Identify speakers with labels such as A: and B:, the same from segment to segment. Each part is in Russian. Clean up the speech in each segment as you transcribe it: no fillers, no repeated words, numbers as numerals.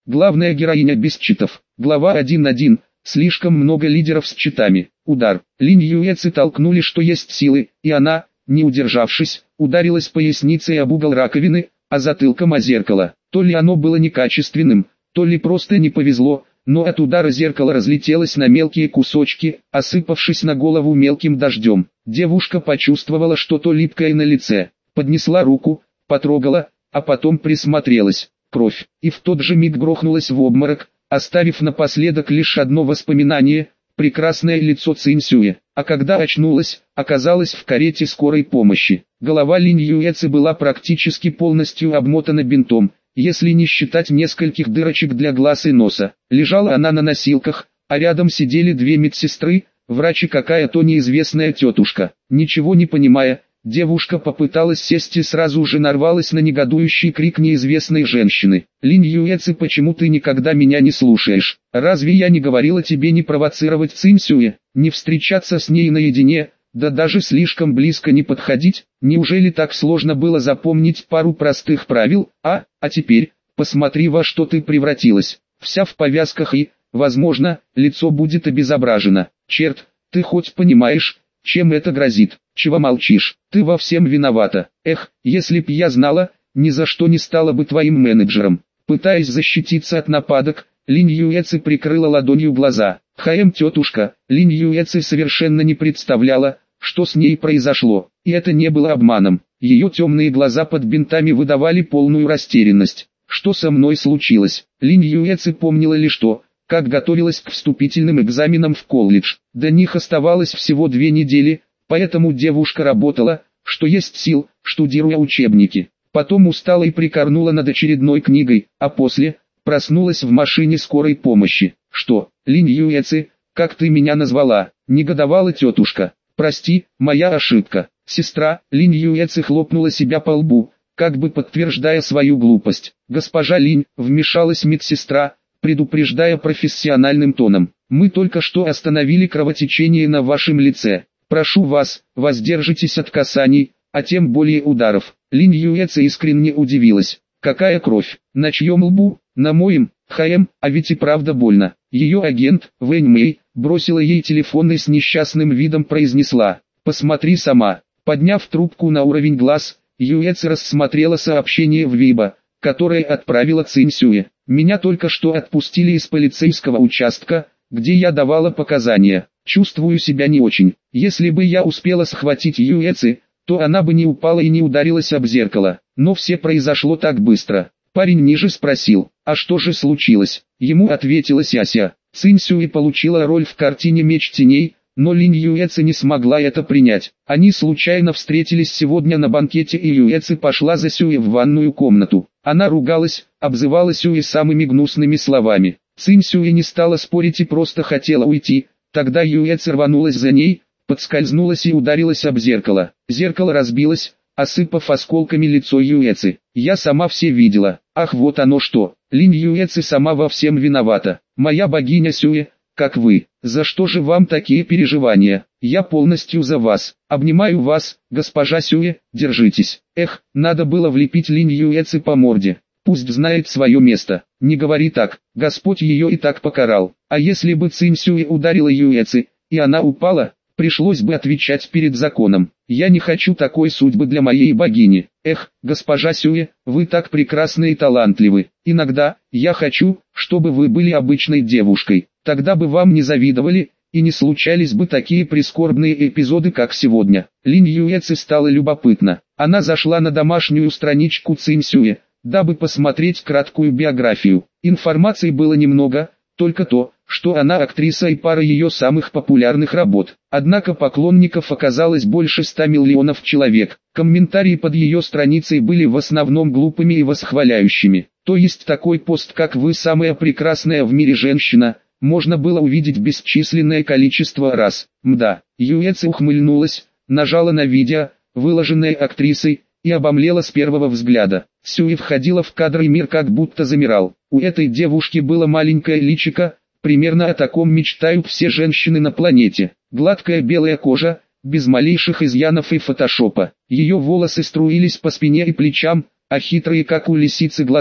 A: Главная героиня без читов. Глава 1.1. Слишком много лидеров с читами. Удар. Линь Юэци толкнули что есть силы, и она, не удержавшись, ударилась поясницей об угол раковины, а затылком о зеркало. То ли оно было некачественным, то ли просто не повезло, но от удара зеркало разлетелось на мелкие кусочки, осыпавшись на голову мелким дождем. Девушка почувствовала что-то липкое на лице, поднесла руку, потрогала, а потом присмотрелась. Кровь, и в тот же миг грохнулась в обморок, оставив напоследок лишь одно воспоминание – прекрасное лицо Цинь Сюэ. А когда очнулась, оказалась в карете скорой помощи. Голова Линь Юэци была практически полностью обмотана бинтом, если не считать нескольких дырочек для глаз и носа. Лежала она на носилках, а рядом сидели две медсестры, врач и какая-то неизвестная тетушка. Ничего не понимая, девушка попыталась сесть и сразу же нарвалась на негодующий крик неизвестной женщины. «Линь Юэци, почему ты никогда меня не слушаешь? Разве я не говорила тебе не провоцировать Цинь Сюэ, не встречаться с ней наедине, да даже слишком близко не подходить? Неужели так сложно было запомнить пару простых правил, а теперь, посмотри во что ты превратилась, вся в повязках и, возможно, лицо будет обезображено. Черт, ты хоть понимаешь, чем это грозит? Чего молчишь? Ты во всем виновата. Эх, если б я знала, ни за что не стала бы твоим менеджером». Пытаясь защититься от нападок, Линь Юэци прикрыла ладонью глаза. Тетушка, Линь Юэци совершенно не представляла, что с ней произошло. И это не было обманом. Ее темные глаза под бинтами выдавали полную растерянность. Что со мной случилось? Линь Юэци помнила лишь то, как готовилась к вступительным экзаменам в колледж. До них оставалось всего 2 недели, поэтому девушка работала, что есть сил, штудируя учебники. Потом устала и прикорнула над очередной книгой, а после проснулась в машине скорой помощи. «Что, Линь Юэци, как ты меня назвала?» – негодовала тетушка. «Прости, моя ошибка». Сестра, Линь Юэци хлопнула себя по лбу, как бы подтверждая свою глупость. «Госпожа Линь», – вмешалась медсестра, предупреждая профессиональным тоном. «Мы только что остановили кровотечение на вашем лице. Прошу вас, воздержитесь от касаний, а тем более ударов». Линь Юэци искренне удивилась. «Какая кровь? На чьем лбу? На моем? А ведь и правда больно». Ее агент, Вэнь Мэй, бросила ей телефон и с несчастным видом произнесла: «Посмотри сама». Подняв трубку на уровень глаз, Юэци рассмотрела сообщение в Вейбо, которое отправила Цинь Сюэ. «Меня только что отпустили из полицейского участка, где я давала показания. Чувствую себя не очень. Если бы я успела схватить Юэци, то она бы не упала и не ударилась об зеркало. Но все произошло так быстро». Парень ниже спросил: «А что же случилось?» Ему ответила Сяся. Цинь Сюэ получила роль в картине «Меч теней», но Линь Юэци не смогла это принять. Они случайно встретились сегодня на банкете, и Юэци пошла за Сюэ в ванную комнату. Она ругалась, обзывала Сюэ самыми гнусными словами. Цинь Сюэ не стала спорить и просто хотела уйти. Тогда Юэци рванулась за ней, подскользнулась и ударилась об зеркало. Зеркало разбилось, осыпав осколками лицо Юэци. «Я сама все видела». «Ах, вот оно что! Линь Юэци сама во всем виновата. Моя богиня Сюэ, как вы. За что же вам такие переживания? Я полностью за вас. Обнимаю вас, госпожа Сюэ, держитесь». Эх, надо было влепить Линь Юэци по морде. Пусть знает свое место. Не говори так, Господь ее и так покарал. А если бы Цинь Сюэ ударила Юэци, и она упала, пришлось бы отвечать перед законом. Я не хочу такой судьбы для моей богини. Эх, госпожа Сюэ, вы так прекрасны и талантливы. Иногда, я хочу, чтобы вы были обычной девушкой. Тогда бы вам не завидовали, и не случались бы такие прискорбные эпизоды, как сегодня. Линь Юэци стало любопытно. Она зашла на домашнюю страничку Цинь Сюэ, дабы посмотреть краткую биографию. Информации было немного, только то, что она актриса и пара ее самых популярных работ. Однако поклонников оказалось больше 100 миллионов человек. Комментарии под ее страницей были в основном глупыми и восхваляющими. То есть такой пост, как «Вы самая прекрасная в мире женщина», можно было увидеть бесчисленное количество раз. Мда. Юэци ухмыльнулась, нажала на видео, выложенное актрисой, и обомлела с первого взгляда. Сюэ входила в кадр, и мир как будто замирал. У этой девушки было маленькое личико, примерно о таком мечтают все женщины на планете. Гладкая белая кожа, без малейших изъянов и фотошопа. Ее волосы струились по спине и плечам, а хитрые, как у лисицы, глаза,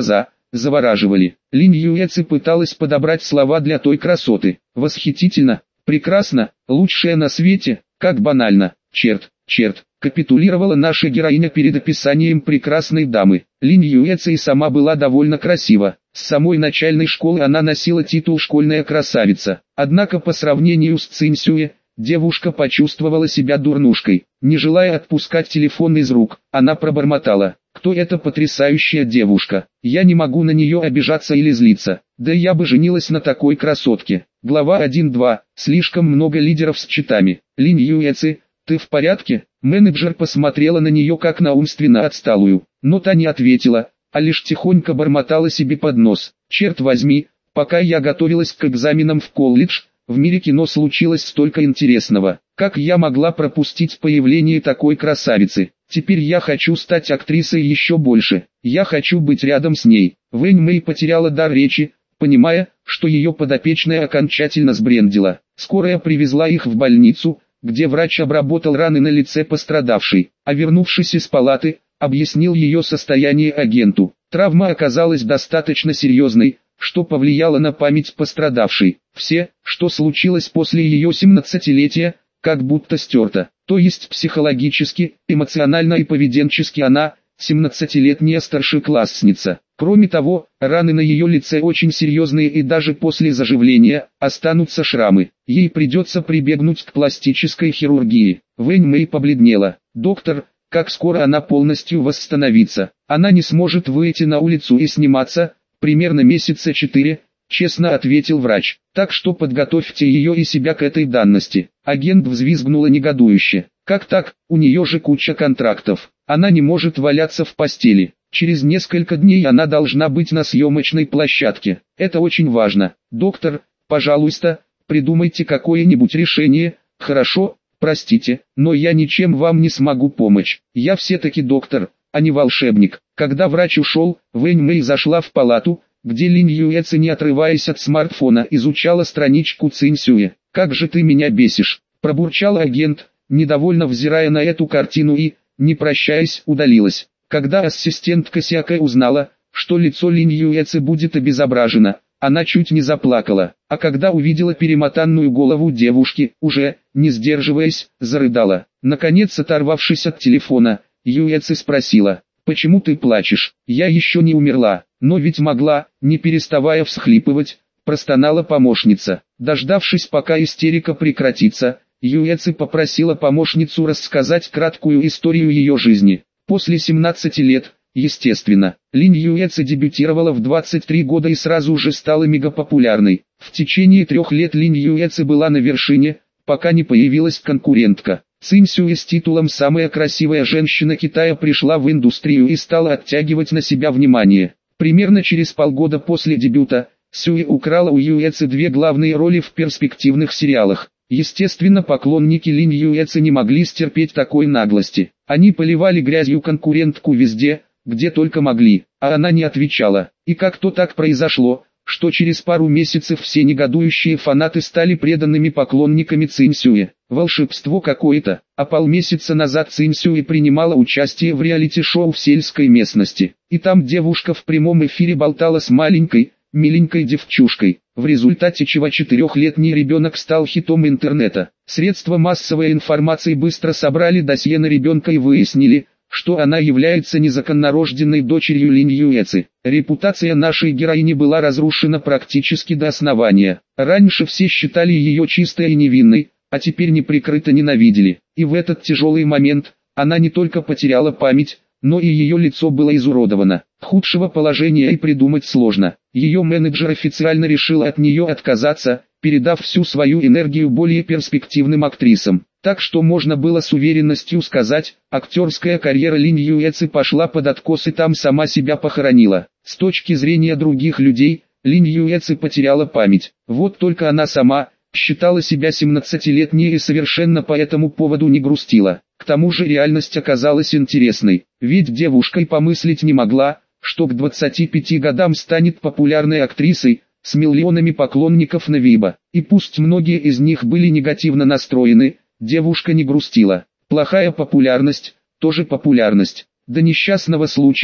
A: завораживали. Линь Юэци пыталась подобрать слова для той красоты. Восхитительно, прекрасно, лучшее на свете, как банально, черт, капитулировала наша героиня перед описанием прекрасной дамы. Линь Юэци и сама была довольно красива. С самой начальной школы она носила титул «школьная красавица». Однако по сравнению с Цинь Сюэ, девушка почувствовала себя дурнушкой. Не желая отпускать телефон из рук, она пробормотала: «Кто эта потрясающая девушка? Я не могу на нее обижаться или злиться. Да я бы женилась на такой красотке». Глава 1.2. Слишком много лидеров с читами. Линь Юэци, ты в порядке? Менеджер посмотрела на нее как на умственно отсталую, но та не ответила, а лишь тихонько бормотала себе под нос: «Черт возьми, пока я готовилась к экзаменам в колледж, в мире кино случилось столько интересного. Как я могла пропустить появление такой красавицы? Теперь я хочу стать актрисой еще больше. Я хочу быть рядом с ней». Вэнь Мэй потеряла дар речи, понимая, что ее подопечная окончательно сбрендила. Скорая привезла их в больницу, где врач обработал раны на лице пострадавшей, а вернувшись из палаты, объяснил ее состояние агенту. Травма оказалась достаточно серьезной, что повлияло на память пострадавшей. Все, что случилось после ее 17-летия, как будто стерто. То есть психологически, эмоционально и поведенчески она, 17-летняя старшеклассница. Кроме того, раны на ее лице очень серьезные и даже после заживления останутся шрамы. Ей придется прибегнуть к пластической хирургии. Вэнь Мэй побледнела. «Доктор, как скоро она полностью восстановится? Она не сможет выйти на улицу и сниматься, примерно месяца 4, честно ответил врач. Так что подготовьте ее и себя к этой данности». Агент взвизгнула негодующе. «Как так? У нее же куча контрактов. Она не может валяться в постели. Через несколько дней она должна быть на съемочной площадке. Это очень важно. Доктор, пожалуйста, придумайте какое-нибудь решение». «Хорошо, простите, но я ничем вам не смогу помочь. Я все-таки доктор, а не волшебник». Когда врач ушел, Вэнь Мэй зашла в палату, где Линь Юэци, не отрываясь от смартфона, изучала страничку Цинь Сюэ. «Как же ты меня бесишь», – пробурчал агент, недовольно взирая на эту картину и, не прощаясь, удалилась. Когда ассистентка Сякэ узнала, что лицо Линь Юэци будет обезображено, она чуть не заплакала, а когда увидела перемотанную голову девушки, уже, не сдерживаясь, зарыдала. Наконец, оторвавшись от телефона, Юэци спросила: «Почему ты плачешь? Я еще не умерла». «Но ведь могла», не переставая всхлипывать, простонала помощница. Дождавшись, пока истерика прекратится, Юэци попросила помощницу рассказать краткую историю ее жизни. После 17 лет, естественно, Линь Юэци дебютировала в 23 года и сразу же стала мегапопулярной. В течение 3 лет Линь Юэци была на вершине, пока не появилась конкурентка. Цинь Сюэ с титулом «Самая красивая женщина Китая» пришла в индустрию и стала оттягивать на себя внимание. Примерно через полгода после дебюта, Сюэ украла у Юэци 2 главные роли в перспективных сериалах. Естественно, поклонники Линь Юэци не могли стерпеть такой наглости. Они поливали грязью конкурентку везде, где только могли, а она не отвечала. И как-то так произошло, что через пару месяцев все негодующие фанаты стали преданными поклонниками Цинь Сюэ. Волшебство какое-то. А полмесяца назад Цинь Сюэ принимала участие в реалити-шоу в сельской местности. И там девушка в прямом эфире болтала с маленькой, миленькой девчушкой, в результате чего 4-летний ребенок стал хитом интернета. Средства массовой информации быстро собрали досье на ребенка и выяснили, что она является незаконнорожденной дочерью Линь Юэци. Репутация нашей героини была разрушена практически до основания. Раньше все считали ее чистой и невинной, а теперь неприкрыто ненавидели. И в этот тяжелый момент, она не только потеряла память, но и ее лицо было изуродовано. Худшего положения и придумать сложно. Ее менеджер официально решил от нее отказаться, передав всю свою энергию более перспективным актрисам. Так что можно было с уверенностью сказать, актерская карьера Линь Юэци пошла под откос и там сама себя похоронила. С точки зрения других людей, Линь Юэци потеряла память. Вот только она сама считала себя 17-летней и совершенно по этому поводу не грустила. К тому же реальность оказалась интересной, ведь девушка и помыслить не могла, что к 25 годам станет популярной актрисой, с миллионами поклонников на Weibo. И пусть многие из них были негативно настроены, девушка не грустила. Плохая популярность, тоже популярность. До несчастного случая,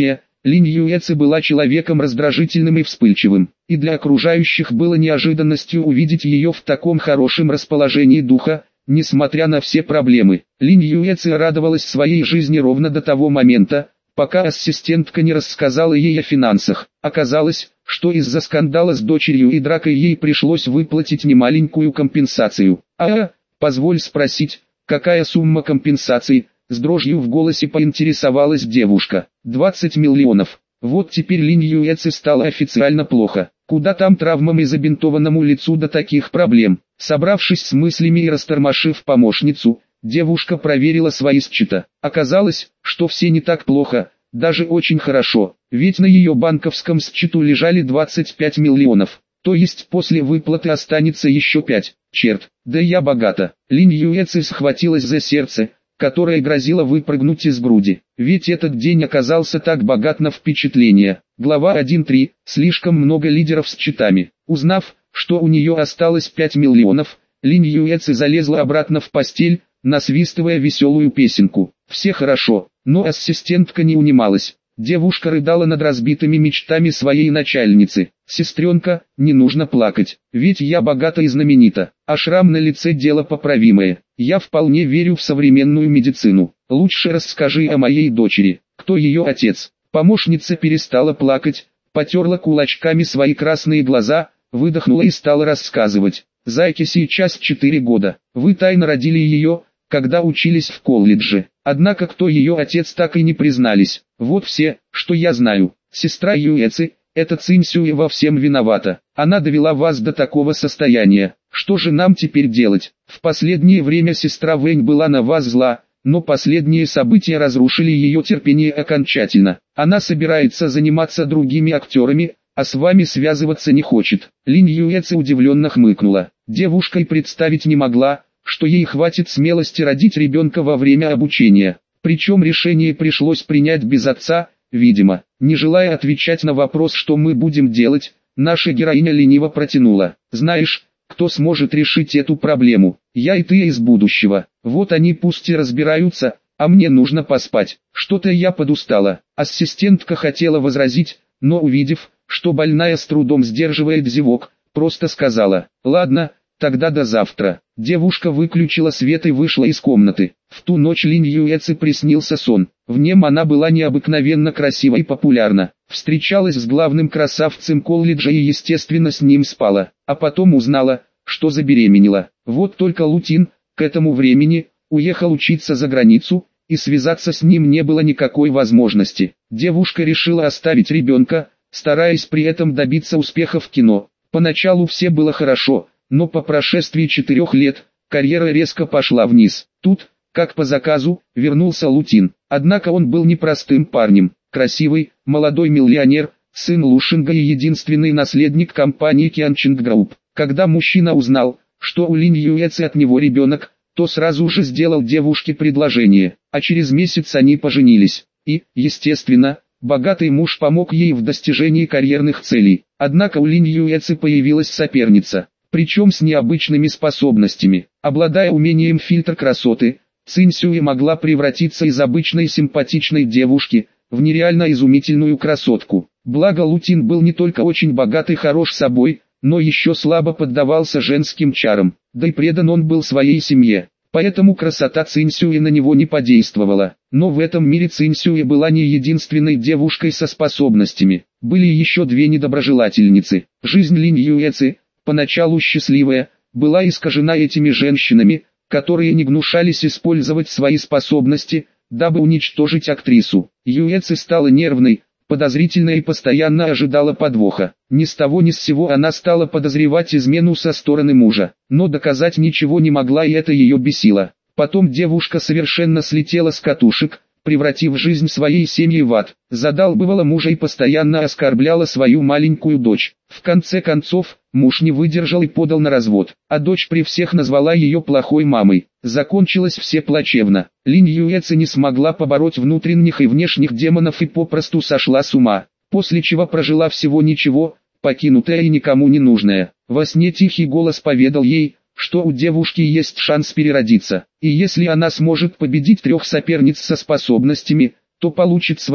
A: Линь Юэци была человеком раздражительным и вспыльчивым, и для окружающих было неожиданностью увидеть ее в таком хорошем расположении духа, несмотря на все проблемы. Линь Юэци радовалась своей жизни ровно до того момента, пока ассистентка не рассказала ей о финансах. Оказалось, что из-за скандала с дочерью и дракой ей пришлось выплатить немаленькую компенсацию. Позволь спросить, какая сумма компенсации? С дрожью в голосе поинтересовалась девушка. 20 миллионов. Вот теперь Линь Юэци стало официально плохо. Куда там травмам и забинтованному лицу до таких проблем? Собравшись с мыслями и растормошив помощницу, девушка проверила свои счета. Оказалось, что все не так плохо, даже очень хорошо, ведь на ее банковском счету лежали 25 миллионов. То есть после выплаты останется еще 5. Черт, да я богата. Линь Юэци схватилась за сердце, которое грозило выпрыгнуть из груди. Ведь этот день оказался так богат на впечатления. Глава 1.3. Слишком много лидеров с счетами. Узнав, что у нее осталось 5 миллионов, Линь Юэци залезла обратно в постель, насвистывая веселую песенку. Все хорошо, но ассистентка не унималась. Девушка рыдала над разбитыми мечтами своей начальницы. «Сестренка, не нужно плакать, ведь я богата и знаменита, а шрам на лице дело поправимое. Я вполне верю в современную медицину. Лучше расскажи о моей дочери, кто ее отец». Помощница перестала плакать, потерла кулачками свои красные глаза, выдохнула и стала рассказывать. «Зайке сейчас 4 года. Вы тайно родили ее, когда учились в колледже. Однако кто ее отец, так и не признались. Вот все, что я знаю. Сестра Юэци, это Цинь Сюэ во всем виновата. Она довела вас до такого состояния. Что же нам теперь делать? В последнее время сестра Вэнь была на вас зла, но последние события разрушили ее терпение окончательно. Она собирается заниматься другими актерами, а с вами связываться не хочет». Линь Юэци удивленно хмыкнула. Девушка и представить не могла, что ей хватит смелости родить ребенка во время обучения. Причем решение пришлось принять без отца, видимо. Не желая отвечать на вопрос, что мы будем делать, наша героиня лениво протянула. «Знаешь, кто сможет решить эту проблему? Я и ты из будущего. Вот они пусть и разбираются, а мне нужно поспать. Что-то я подустала». Ассистентка хотела возразить, но увидев, что больная с трудом сдерживает зевок, просто сказала: «Ладно, тогда до завтра». Девушка выключила свет и вышла из комнаты. В ту ночь Линь Юэци приснился сон. В нем она была необыкновенно красива и популярна. Встречалась с главным красавцем колледжа и естественно с ним спала. А потом узнала, что забеременела. Вот только Лутин, к этому времени, уехал учиться за границу, и связаться с ним не было никакой возможности. Девушка решила оставить ребенка, стараясь при этом добиться успеха в кино. Поначалу все было хорошо, но по прошествии 4 лет, карьера резко пошла вниз. Тут, как по заказу, вернулся Лутин. Однако он был непростым парнем, красивый, молодой миллионер, сын Лушинга и единственный наследник компании Qianqing Group. Когда мужчина узнал, что у Линь Юэци от него ребенок, то сразу же сделал девушке предложение, а через месяц они поженились. И, естественно, богатый муж помог ей в достижении карьерных целей. Однако у Линь Юэци появилась соперница, причем с необычными способностями. Обладая умением фильтр красоты, Цинь Сюэ могла превратиться из обычной симпатичной девушки в нереально изумительную красотку. Благо Лутин был не только очень богат и хорош собой, но еще слабо поддавался женским чарам, да и предан он был своей семье. Поэтому красота Цинь Сюэ на него не подействовала. Но в этом мире Цинь Сюэ была не единственной девушкой со способностями. Были еще 2 недоброжелательницы. Жизнь Линь Юэци, поначалу счастливая, была искажена этими женщинами, которые не гнушались использовать свои способности, дабы уничтожить актрису. Юэци стала нервной, подозрительной и постоянно ожидала подвоха. Ни с того ни с сего она стала подозревать измену со стороны мужа, но доказать ничего не могла, и это ее бесило. Потом девушка совершенно слетела с катушек, превратив жизнь своей семьи в ад, задалбывала мужа и постоянно оскорбляла свою маленькую дочь. В конце концов, муж не выдержал и подал на развод, а дочь при всех назвала ее плохой мамой. Закончилось все плачевно. Линь Юэци не смогла побороть внутренних и внешних демонов и попросту сошла с ума, после чего прожила всего ничего, покинутая и никому не нужная. Во сне тихий голос поведал ей, что у девушки есть шанс переродиться, и если она сможет победить 3 соперниц со способностями, то получит свое,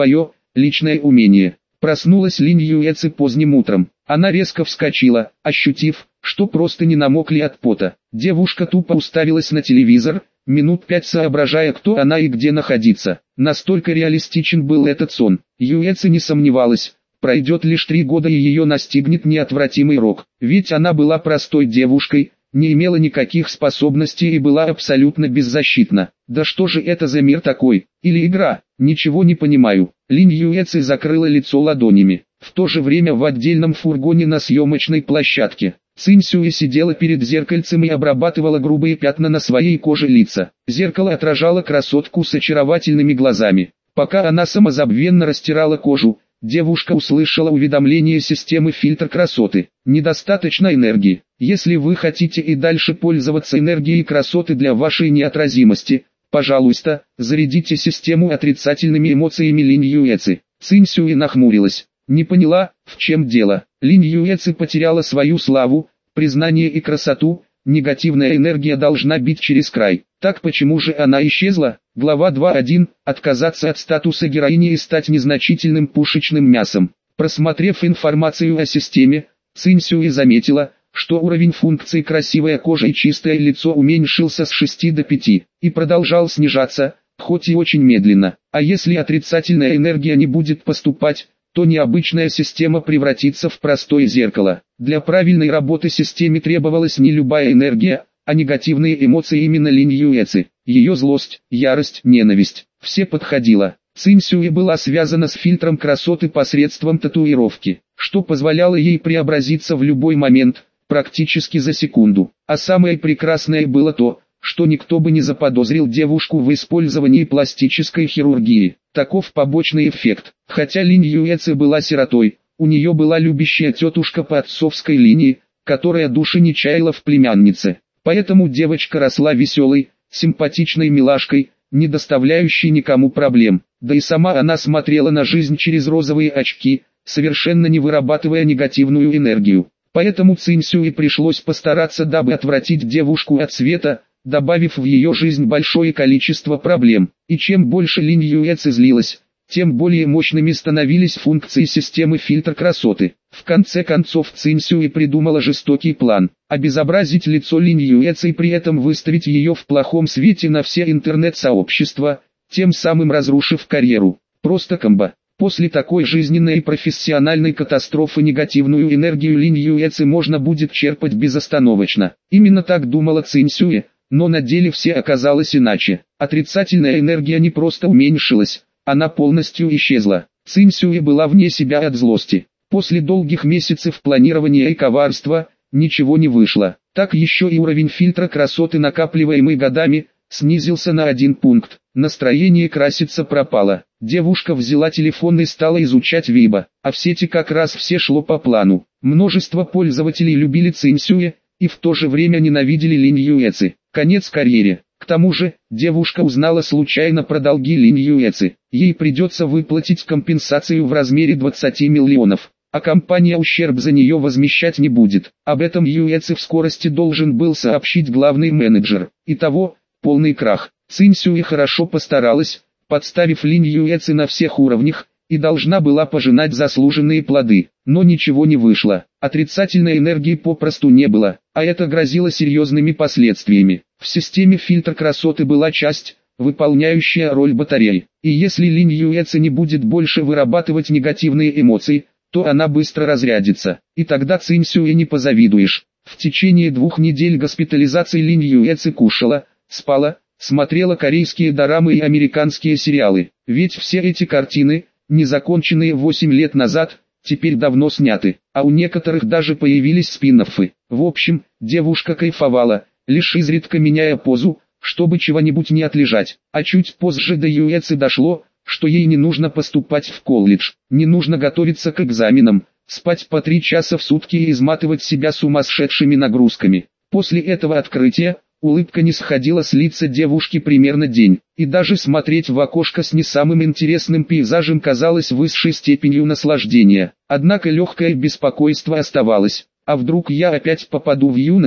A: личное умение. Проснулась Линь Юэци поздним утром. Она резко вскочила, ощутив, что просто не намокли от пота. Девушка тупо уставилась на телевизор, минут 5 соображая, кто она и где находиться. Настолько реалистичен был этот сон. Юэци не сомневалась, пройдет лишь 3 года и ее настигнет неотвратимый рок. Ведь она была простой девушкой, не имела никаких способностей и была абсолютно беззащитна. Да что же это за мир такой? Или игра? Ничего не понимаю. Линь Юэци закрыла лицо ладонями. В то же время в отдельном фургоне на съемочной площадке Цинь Сюэ сидела перед зеркальцем и обрабатывала грубые пятна на своей коже лица. Зеркало отражало красотку с очаровательными глазами. Пока она самозабвенно растирала кожу, девушка услышала уведомление системы фильтр красоты. Недостаточно энергии. Если вы хотите и дальше пользоваться энергией красоты для вашей неотразимости, пожалуйста, зарядите систему отрицательными эмоциями Линь Юэци. Цинь Сюэ нахмурилась. Не поняла, в чем дело. Линь Юэци потеряла свою славу, признание и красоту, негативная энергия должна бить через край. Так почему же она исчезла? Глава 2.1. Отказаться от статуса героини и стать незначительным пушечным мясом. Просмотрев информацию о системе, Цинь Сюэ заметила, что уровень функций красивая кожа и чистое лицо уменьшился с 6 до 5, и продолжал снижаться, хоть и очень медленно. А если отрицательная энергия не будет поступать, то необычная система превратится в простое зеркало. Для правильной работы системе требовалась не любая энергия, а негативные эмоции именно Линь Юэци. Ее злость, ярость, ненависть. Все подходило. Цинь Сюэ была связана с фильтром красоты посредством татуировки, что позволяло ей преобразиться в любой момент, практически за секунду. А самое прекрасное было то, что никто бы не заподозрил девушку в использовании пластической хирургии. Таков побочный эффект. Хотя Линь Юэци была сиротой, у нее была любящая тетушка по отцовской линии, которая души не чаяла в племяннице. Поэтому девочка росла веселой, симпатичной милашкой, не доставляющей никому проблем. Да и сама она смотрела на жизнь через розовые очки, совершенно не вырабатывая негативную энергию. Поэтому Цинь Сюэ пришлось постараться, дабы отвратить девушку от света, добавив в ее жизнь большое количество проблем. И чем больше Линь Юэци злилась, тем более мощными становились функции системы фильтр красоты. В конце концов Цинь Сюэ придумала жестокий план – обезобразить лицо Линь Юэци и при этом выставить ее в плохом свете на все интернет-сообщества, тем самым разрушив карьеру. Просто комбо. После такой жизненной и профессиональной катастрофы негативную энергию Линь Юэци можно будет черпать безостановочно. Именно так думала Цинь Сюэ, но на деле все оказалось иначе. Отрицательная энергия не просто уменьшилась, она полностью исчезла. Цинь Сюэ была вне себя от злости. После долгих месяцев планирования и коварства, ничего не вышло. Так еще и уровень фильтра красоты, накапливаемый годами, снизился на 1 пункт. Настроение краситься пропало. Девушка взяла телефон и стала изучать Weibo, а в сети как раз все шло по плану. Множество пользователей любили Цинь Сюэ, и в то же время ненавидели Линь Юэци. Конец карьере. К тому же, девушка узнала случайно про долги Линь Юэци. Ей придется выплатить компенсацию в размере 20 миллионов, а компания ущерб за нее возмещать не будет. Об этом Юэци в скорости должен был сообщить главный менеджер. Итого, полный крах. Цинь Сюэ хорошо постаралась, подставив Линь Юэци на всех уровнях, и должна была пожинать заслуженные плоды. Но ничего не вышло. Отрицательной энергии попросту не было, а это грозило серьезными последствиями. В системе фильтр красоты была часть, выполняющая роль батареи. И если Линь Юэци не будет больше вырабатывать негативные эмоции, то она быстро разрядится. И тогда Цинь Сюэ не позавидуешь. В течение 2 недель госпитализации Линь Юэци кушала, спала, смотрела корейские дорамы и американские сериалы. Ведь все эти картины, незаконченные 8 лет назад, теперь давно сняты, а у некоторых даже появились спин-оффы. В общем, девушка кайфовала, лишь изредка меняя позу, чтобы чего-нибудь не отлежать. А чуть позже до Юэци дошло, что ей не нужно поступать в колледж, не нужно готовиться к экзаменам, спать по 3 часа в сутки и изматывать себя сумасшедшими нагрузками. После этого открытия, улыбка не сходила с лица девушки примерно день, и даже смотреть в окошко с не самым интересным пейзажем казалось высшей степенью наслаждения. Однако легкое беспокойство оставалось. А вдруг я опять попаду в юность,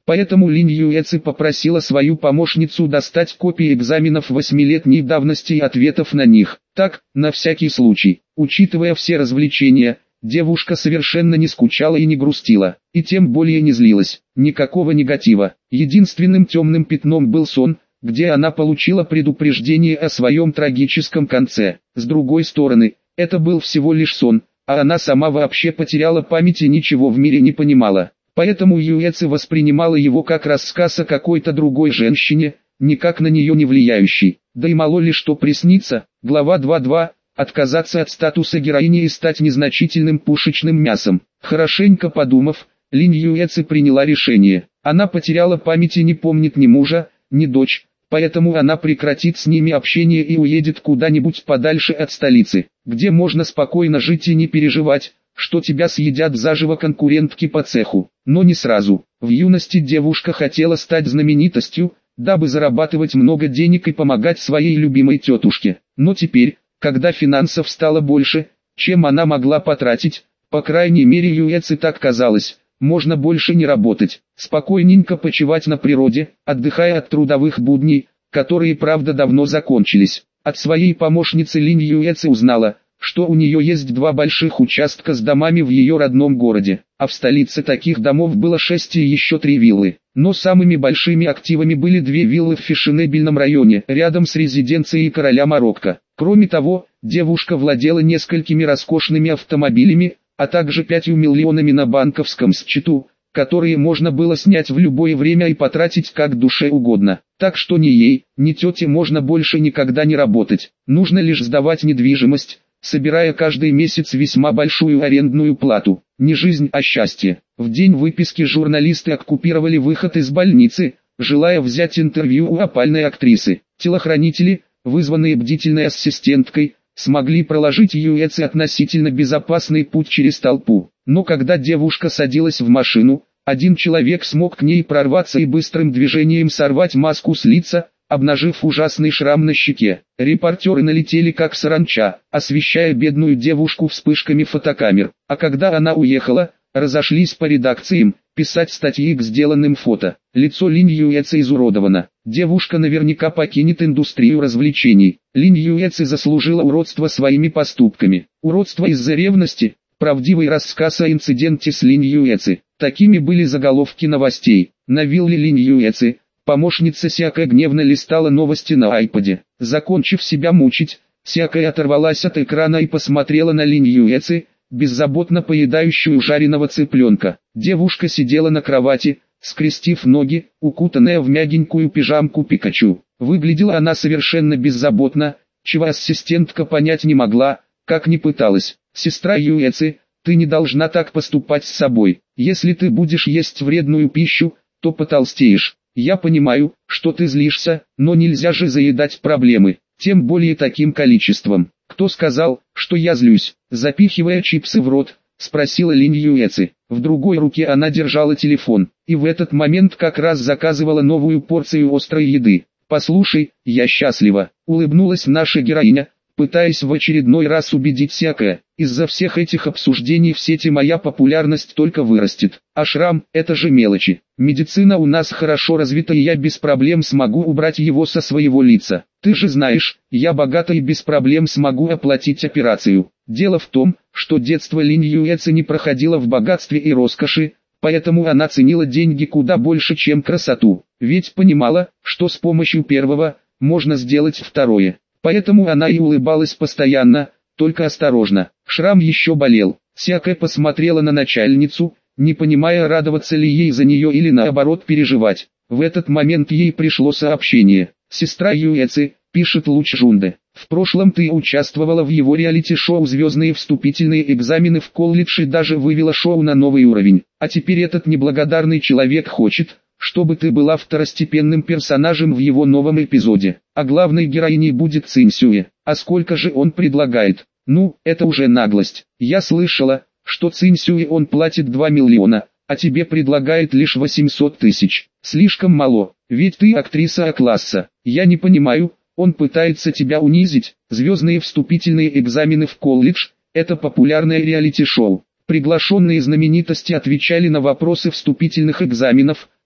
A: Поэтому Линь Юэци попросила свою помощницу достать копии экзаменов 8-летней давности и ответов на них. Так, на всякий случай, учитывая все развлечения, девушка совершенно не скучала и не грустила, и тем более не злилась. Никакого негатива. Единственным темным пятном был сон, где она получила предупреждение о своем трагическом конце. С другой стороны, это был всего лишь сон, а она сама вообще потеряла память и ничего в мире не понимала. Поэтому Юэци воспринимала его как рассказ о какой-то другой женщине, никак на нее не влияющий. Да и мало ли что приснится. Глава 2.2. Отказаться от статуса героини и стать незначительным пушечным мясом. Хорошенько подумав, Линь Юэци приняла решение. Она потеряла память и не помнит ни мужа, ни дочь, поэтому она прекратит с ними общение и уедет куда-нибудь подальше от столицы, где можно спокойно жить и не переживать, что тебя съедят заживо конкурентки по цеху. Но не сразу. В юности девушка хотела стать знаменитостью, дабы зарабатывать много денег и помогать своей любимой тетушке. Но теперь, когда финансов стало больше, чем она могла потратить, по крайней мере Юэци так казалось, можно больше не работать, спокойненько почивать на природе, отдыхая от трудовых будней, которые правда давно закончились. От своей помощницы Линь Юэци узнала, что у нее есть 2 больших участка с домами в ее родном городе, а в столице таких домов было 6 и еще 3 виллы. Но самыми большими активами были 2 виллы в фешенебельном районе, рядом с резиденцией короля Марокко. Кроме того, девушка владела несколькими роскошными автомобилями, а также 5 миллионами на банковском счету, которые можно было снять в любое время и потратить как душе угодно. Так что ни ей, ни тете можно больше никогда не работать. Нужно лишь сдавать недвижимость, собирая каждый месяц весьма большую арендную плату. Не жизнь, а счастье. В день выписки журналисты оккупировали выход из больницы, желая взять интервью у опальной актрисы. Телохранители, вызванные бдительной ассистенткой, смогли проложить Юэци относительно безопасный путь через толпу. Но когда девушка садилась в машину, один человек смог к ней прорваться и быстрым движением сорвать маску с лица, обнажив ужасный шрам на щеке. Репортеры налетели как саранча, освещая бедную девушку вспышками фотокамер. А когда она уехала, разошлись по редакциям, писать статьи к сделанным фото. Лицо Линь Юэци изуродовано. Девушка наверняка покинет индустрию развлечений. Линь Юэци заслужила уродство своими поступками. Уродство из-за ревности. Правдивый рассказ о инциденте с Линь Юэци. Такими были заголовки новостей. На вилле Линь Юэци помощница Сякэ гневно листала новости на айпаде. Закончив себя мучить, Сякэ оторвалась от экрана и посмотрела на Линь Юэци, беззаботно поедающую жареного цыпленка. Девушка сидела на кровати, скрестив ноги, укутанная в мягенькую пижамку Пикачу. Выглядела она совершенно беззаботно, чего ассистентка понять не могла, как ни пыталась. «Сестра Юэци, ты не должна так поступать с собой. Если ты будешь есть вредную пищу, то потолстеешь. Я понимаю, что ты злишься, но нельзя же заедать проблемы, тем более таким количеством». «Кто сказал, что я злюсь?» Запихивая чипсы в рот, спросила Линь Юэци. В другой руке она держала телефон, и в этот момент как раз заказывала новую порцию острой еды. «Послушай, я счастлива», улыбнулась наша героиня, пытаясь в очередной раз убедить Сякэ. «Из-за всех этих обсуждений в сети моя популярность только вырастет. А шрам – это же мелочи. Медицина у нас хорошо развита и я без проблем смогу убрать его со своего лица. Ты же знаешь, я богата и без проблем смогу оплатить операцию». Дело в том, что детство Линь Юэци не проходило в богатстве и роскоши, поэтому она ценила деньги куда больше, чем красоту. Ведь понимала, что с помощью первого можно сделать второе. Поэтому она и улыбалась постоянно, только осторожно. Шрам еще болел. Сякэ посмотрела на начальницу, не понимая, радоваться ли ей за нее или наоборот переживать. В этот момент ей пришло сообщение. «Сестра Юэци», пишет Луч Жунде. «В прошлом ты участвовала в его реалити-шоу «Звездные вступительные экзамены в колледж» и даже вывела шоу на новый уровень. А теперь этот неблагодарный человек хочет, чтобы ты была второстепенным персонажем в его новом эпизоде. А главной героиней будет Цинь Сюэ. А сколько же он предлагает? Ну, это уже наглость. Я слышала, что Цинь Сюэ он платит 2 миллиона, а тебе предлагает лишь 800 тысяч. Слишком мало, ведь ты актриса А-класса. Я не понимаю, он пытается тебя унизить. Звездные вступительные экзамены в колледж – это популярное реалити-шоу. Приглашенные знаменитости отвечали на вопросы вступительных экзаменов,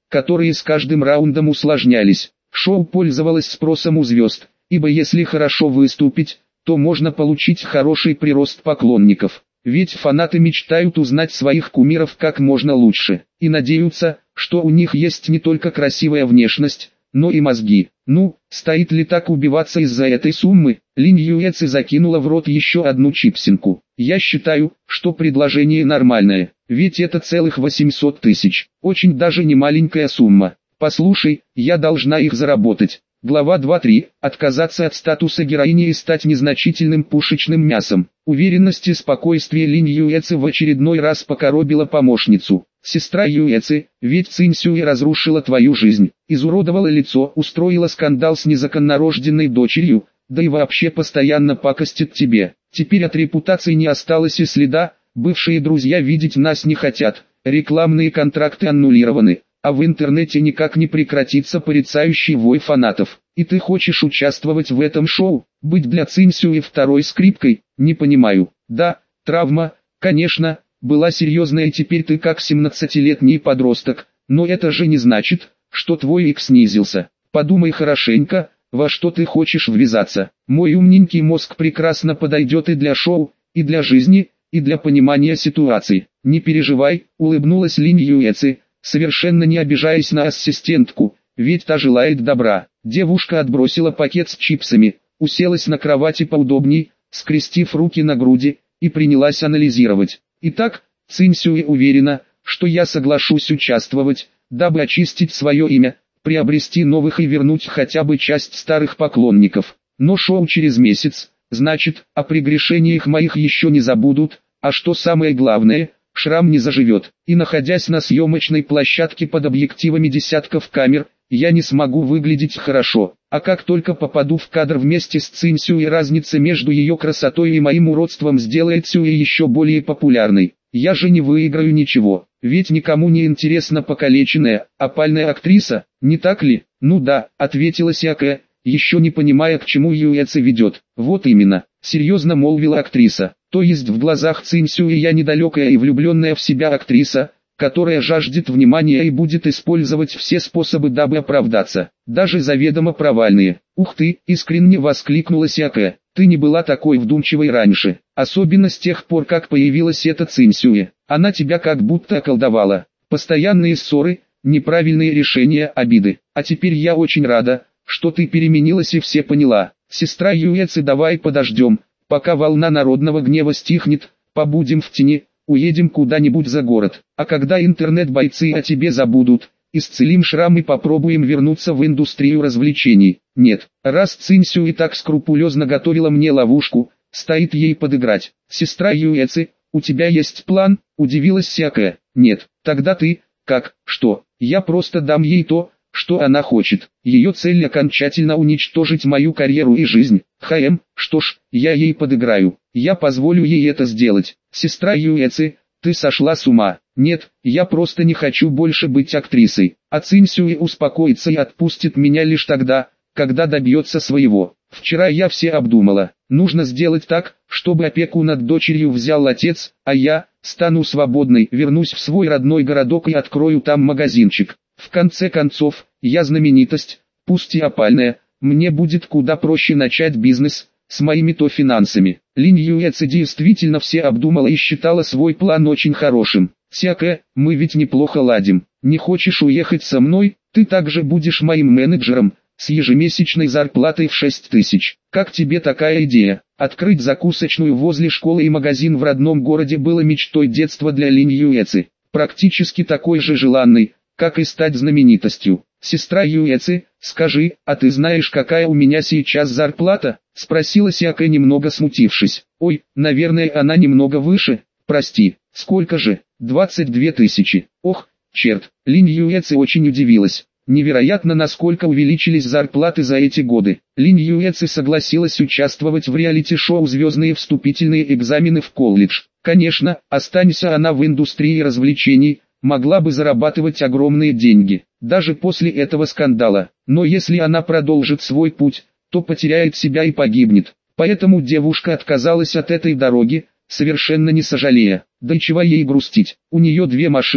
A: которые с каждым раундом усложнялись. Шоу пользовалось спросом у звезд, ибо если хорошо выступить, то можно получить хороший прирост поклонников. Ведь фанаты мечтают узнать своих кумиров как можно лучше, и надеются, что у них есть не только красивая внешность, но и мозги. Ну, стоит ли так убиваться из-за этой суммы? Линь Юэци закинула в рот еще одну чипсинку. Я считаю, что предложение нормальное, ведь это целых 800 тысяч. Очень даже не маленькая сумма. Послушай, я должна их заработать. Глава 2.3. Отказаться от статуса героини и стать незначительным пушечным мясом. Уверенность и спокойствие Линь Юэци в очередной раз покоробила помощницу. Сестра Юэци, ведь Цинь Сюэ разрушила твою жизнь, изуродовала лицо, устроила скандал с незаконнорожденной дочерью, да и вообще постоянно пакостит тебе. Теперь от репутации не осталось и следа, бывшие друзья видеть нас не хотят, рекламные контракты аннулированы, а в интернете никак не прекратится порицающий вой фанатов. И ты хочешь участвовать в этом шоу, быть для Цинь Сюэ второй скрипкой? Не понимаю. Да, травма, конечно, была серьезная, и теперь ты как 17-летний подросток, но это же не значит, что твой ик снизился. Подумай хорошенько, во что ты хочешь ввязаться. Мой умненький мозг прекрасно подойдет и для шоу, и для жизни, и для понимания ситуации. Не переживай, улыбнулась Линь Юэци, совершенно не обижаясь на ассистентку, ведь та желает добра. Девушка отбросила пакет с чипсами, уселась на кровати поудобней, скрестив руки на груди, и принялась анализировать. Итак, Цинь Сюэ уверена, что я соглашусь участвовать, дабы очистить свое имя, приобрести новых и вернуть хотя бы часть старых поклонников. Но шоу через месяц, значит, о прегрешениях моих еще не забудут, а что самое главное, шрам не заживет. И находясь на съемочной площадке под объективами десятков камер, я не смогу выглядеть хорошо. А как только попаду в кадр вместе с Цинь Сюэ, разница между ее красотой и моим уродством сделает Сюэ еще более популярной. Я же не выиграю ничего, ведь никому не интересна покалеченная, опальная актриса, не так ли? Ну да, ответила Сякэ, еще не понимая, к чему Юэци ведет. Вот именно, серьезно молвила актриса. То есть в глазах Цинь Сюэ я недалекая и влюбленная в себя актриса, которая жаждет внимания и будет использовать все способы, дабы оправдаться, даже заведомо провальные. Ух ты, искренне воскликнула Сякэ, ты не была такой вдумчивой раньше, особенно с тех пор, как появилась эта Цинь Сюэ. Она тебя как будто околдовала. Постоянные ссоры, неправильные решения, обиды. А теперь я очень рада, что ты переменилась и все поняла. Сестра Юэци, давай подождем, пока волна народного гнева стихнет, побудем в тени, уедем куда-нибудь за город. А когда интернет-бойцы о тебе забудут, исцелим шрам и попробуем вернуться в индустрию развлечений. Нет, раз Цинь Сюэ так скрупулезно готовила мне ловушку, стоит ей подыграть. Сестра Юэци, у тебя есть план? Удивилась Сякэ. Нет, тогда ты, как, что? Я просто дам ей то, что она хочет. Ее цель окончательно уничтожить мою карьеру и жизнь. Что ж, я ей подыграю. Я позволю ей это сделать. Сестра Юэци, ты сошла с ума. Нет, я просто не хочу больше быть актрисой. А Цинь Сюэ успокоится и отпустит меня лишь тогда, когда добьется своего. Вчера я все обдумала. Нужно сделать так, чтобы опеку над дочерью взял отец, а я стану свободной, вернусь в свой родной городок и открою там магазинчик. В конце концов, я знаменитость, пусть и опальная, мне будет куда проще начать бизнес, с моими-то финансами. Линь Юэци действительно все обдумала и считала свой план очень хорошим. Сякэ, мы ведь неплохо ладим. Не хочешь уехать со мной? Ты также будешь моим менеджером, с ежемесячной зарплатой в 6 тысяч. Как тебе такая идея? Открыть закусочную возле школы и магазин в родном городе было мечтой детства для Линь Юэци. Практически такой же желанной, как и стать знаменитостью. Сестра Юэци, скажи, а ты знаешь, какая у меня сейчас зарплата? Спросила Сякэ, немного смутившись. Ой, наверное, она немного выше. Прости, сколько же? 22 тысячи. Ох, черт. Линь Юэци очень удивилась. Невероятно, насколько увеличились зарплаты за эти годы. Линь Юэци согласилась участвовать в реалити-шоу «Звездные вступительные экзамены в колледж». Конечно, останься она в индустрии развлечений, могла бы зарабатывать огромные деньги, даже после этого скандала. Но если она продолжит свой путь, то потеряет себя и погибнет. Поэтому девушка отказалась от этой дороги, совершенно не сожалея. Да и чего ей грустить, у нее 2 машины,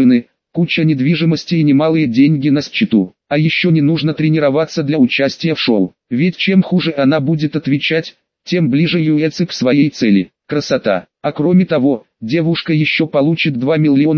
A: куча недвижимости и немалые деньги на счету. А еще не нужно тренироваться для участия в шоу. Ведь чем хуже она будет отвечать, тем ближе Юэци к своей цели. Красота. А кроме того, девушка еще получит 2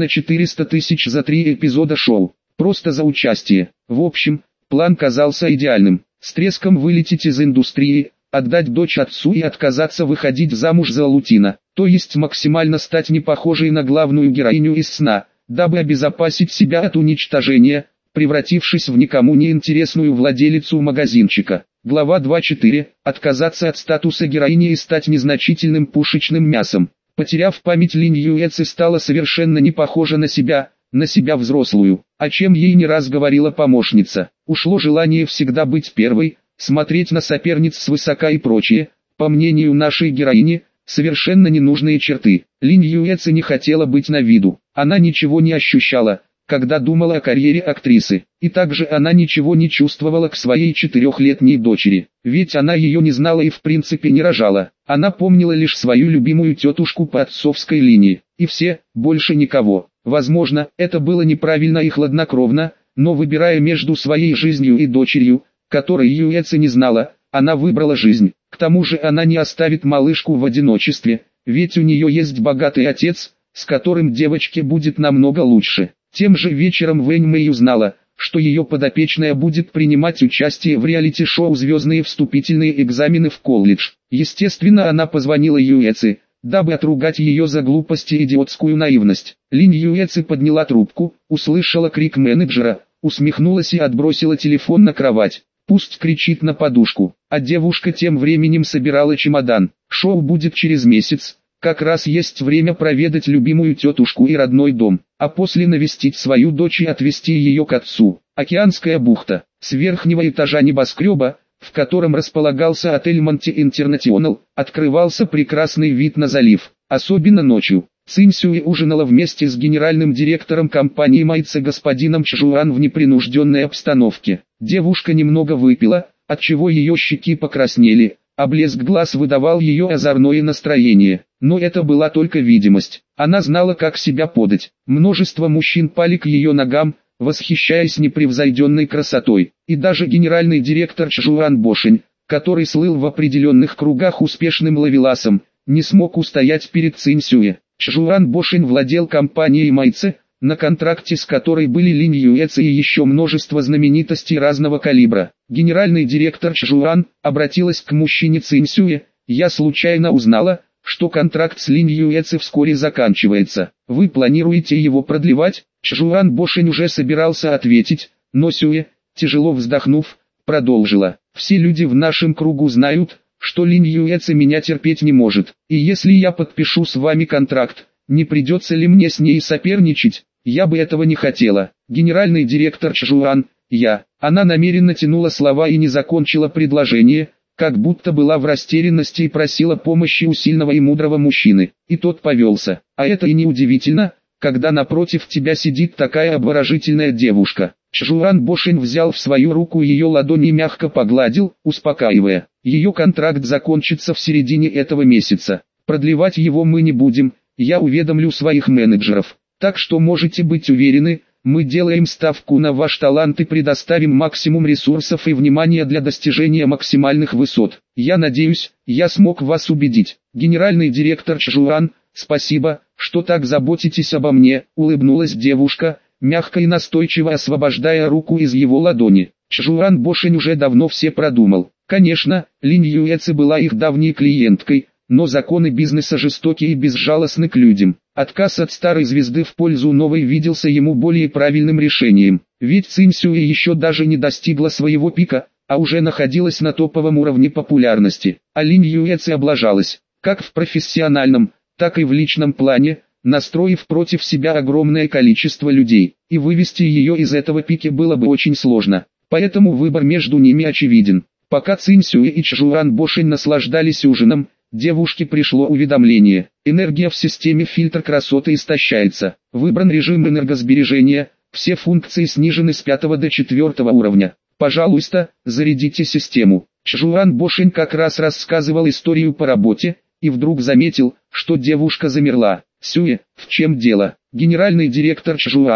A: 400 000 за 3 эпизода шоу. Просто за участие. В общем, план казался идеальным. С треском вылететь из индустрии, отдать дочь отцу и отказаться выходить замуж за Лутина. То есть максимально стать не похожей на главную героиню из сна, дабы обезопасить себя от уничтожения, превратившись в никому не интересную владелицу магазинчика. Глава 2.4. Отказаться от статуса героини и стать незначительным пушечным мясом. Потеряв память, Линь Юэци стала совершенно не похожа на себя взрослую, о чем ей не раз говорила помощница. Ушло желание всегда быть первой, смотреть на соперниц свысока и прочее. По мнению нашей героини, совершенно ненужные черты. Линь Юэци не хотела быть на виду. Она ничего не ощущала, когда думала о карьере актрисы, и также она ничего не чувствовала к своей 4-летней дочери, ведь она ее не знала и в принципе не рожала. Она помнила лишь свою любимую тетушку по отцовской линии, и все, больше никого. Возможно, это было неправильно и хладнокровно, но выбирая между своей жизнью и дочерью, которой Юэци не знала, она выбрала жизнь. К тому же она не оставит малышку в одиночестве, ведь у нее есть богатый отец, с которым девочке будет намного лучше. Тем же вечером Вэнь Мэй узнала, что ее подопечная будет принимать участие в реалити-шоу «Звездные вступительные экзамены в колледж». Естественно, она позвонила Юэци, дабы отругать ее за глупость и идиотскую наивность. Линь Юэци подняла трубку, услышала крик менеджера, усмехнулась и отбросила телефон на кровать. Пусть кричит на подушку. А девушка тем временем собирала чемодан. Шоу будет через месяц. Как раз есть время проведать любимую тетушку и родной дом, а после навестить свою дочь и отвезти ее к отцу. Океанская бухта. С верхнего этажа небоскреба, в котором располагался отель Монти Интернационал, открывался прекрасный вид на залив, особенно ночью. Цинь Сюэ ужинала вместе с генеральным директором компании Майце господином Чжуан в непринужденной обстановке. Девушка немного выпила, отчего ее щеки покраснели, а блеск глаз выдавал ее озорное настроение. Но это была только видимость. Она знала, как себя подать. Множество мужчин пали к ее ногам, восхищаясь непревзойденной красотой. И даже генеральный директор Чжуан Бошень, который слыл в определенных кругах успешным ловеласом, не смог устоять перед Цинь Сюэ. Чжуан Бошень владел компанией Майце, на контракте с которой были Линь Юэци и еще множество знаменитостей разного калибра. Генеральный директор Чжуан обратилась к мужчине Цинь Сюэ: «Я случайно узнала, что контракт с Линь Юэци вскоре заканчивается. Вы планируете его продлевать?» Чжуан Бошень уже собирался ответить, но Сюэ, тяжело вздохнув, продолжила: «Все люди в нашем кругу знают, что Линь Юэци меня терпеть не может, и если я подпишу с вами контракт, не придется ли мне с ней соперничать? Я бы этого не хотела. Генеральный директор Чжуан, Она намеренно тянула слова и не закончила предложение, как будто была в растерянности и просила помощи у сильного и мудрого мужчины. И тот повелся. А это и не удивительно, когда напротив тебя сидит такая обворожительная девушка. Чжуан Бошень взял в свою руку ее ладонь и мягко погладил, успокаивая. Ее контракт закончится в середине этого месяца. Продлевать его мы не будем, я уведомлю своих менеджеров. Так что можете быть уверены, мы делаем ставку на ваш талант и предоставим максимум ресурсов и внимания для достижения максимальных высот. Я надеюсь, я смог вас убедить. Генеральный директор Чжуан, спасибо, что так заботитесь обо мне, улыбнулась девушка, мягко и настойчиво освобождая руку из его ладони. Чжуан Бошень уже давно все продумал. Конечно, Линь Юэци была их давней клиенткой, но законы бизнеса жестоки и безжалостны к людям. Отказ от старой звезды в пользу новой виделся ему более правильным решением. Ведь Цинь Сюэ еще даже не достигла своего пика, а уже находилась на топовом уровне популярности. А Линь Юэци облажалась, как в профессиональном, так и в личном плане, настроив против себя огромное количество людей. И вывести ее из этого пика было бы очень сложно. Поэтому выбор между ними очевиден. Пока Цинь Сюэ и Чжуан Бошень наслаждались ужином, девушке пришло уведомление. Энергия в системе фильтр красоты истощается. Выбран режим энергосбережения. Все функции снижены с 5 до 4 уровня. Пожалуйста, зарядите систему. Чжуан Бошень как раз рассказывал историю по работе, и вдруг заметил, что девушка замерла. «Сюэ, в чем дело?» Генеральный директор Чжуан,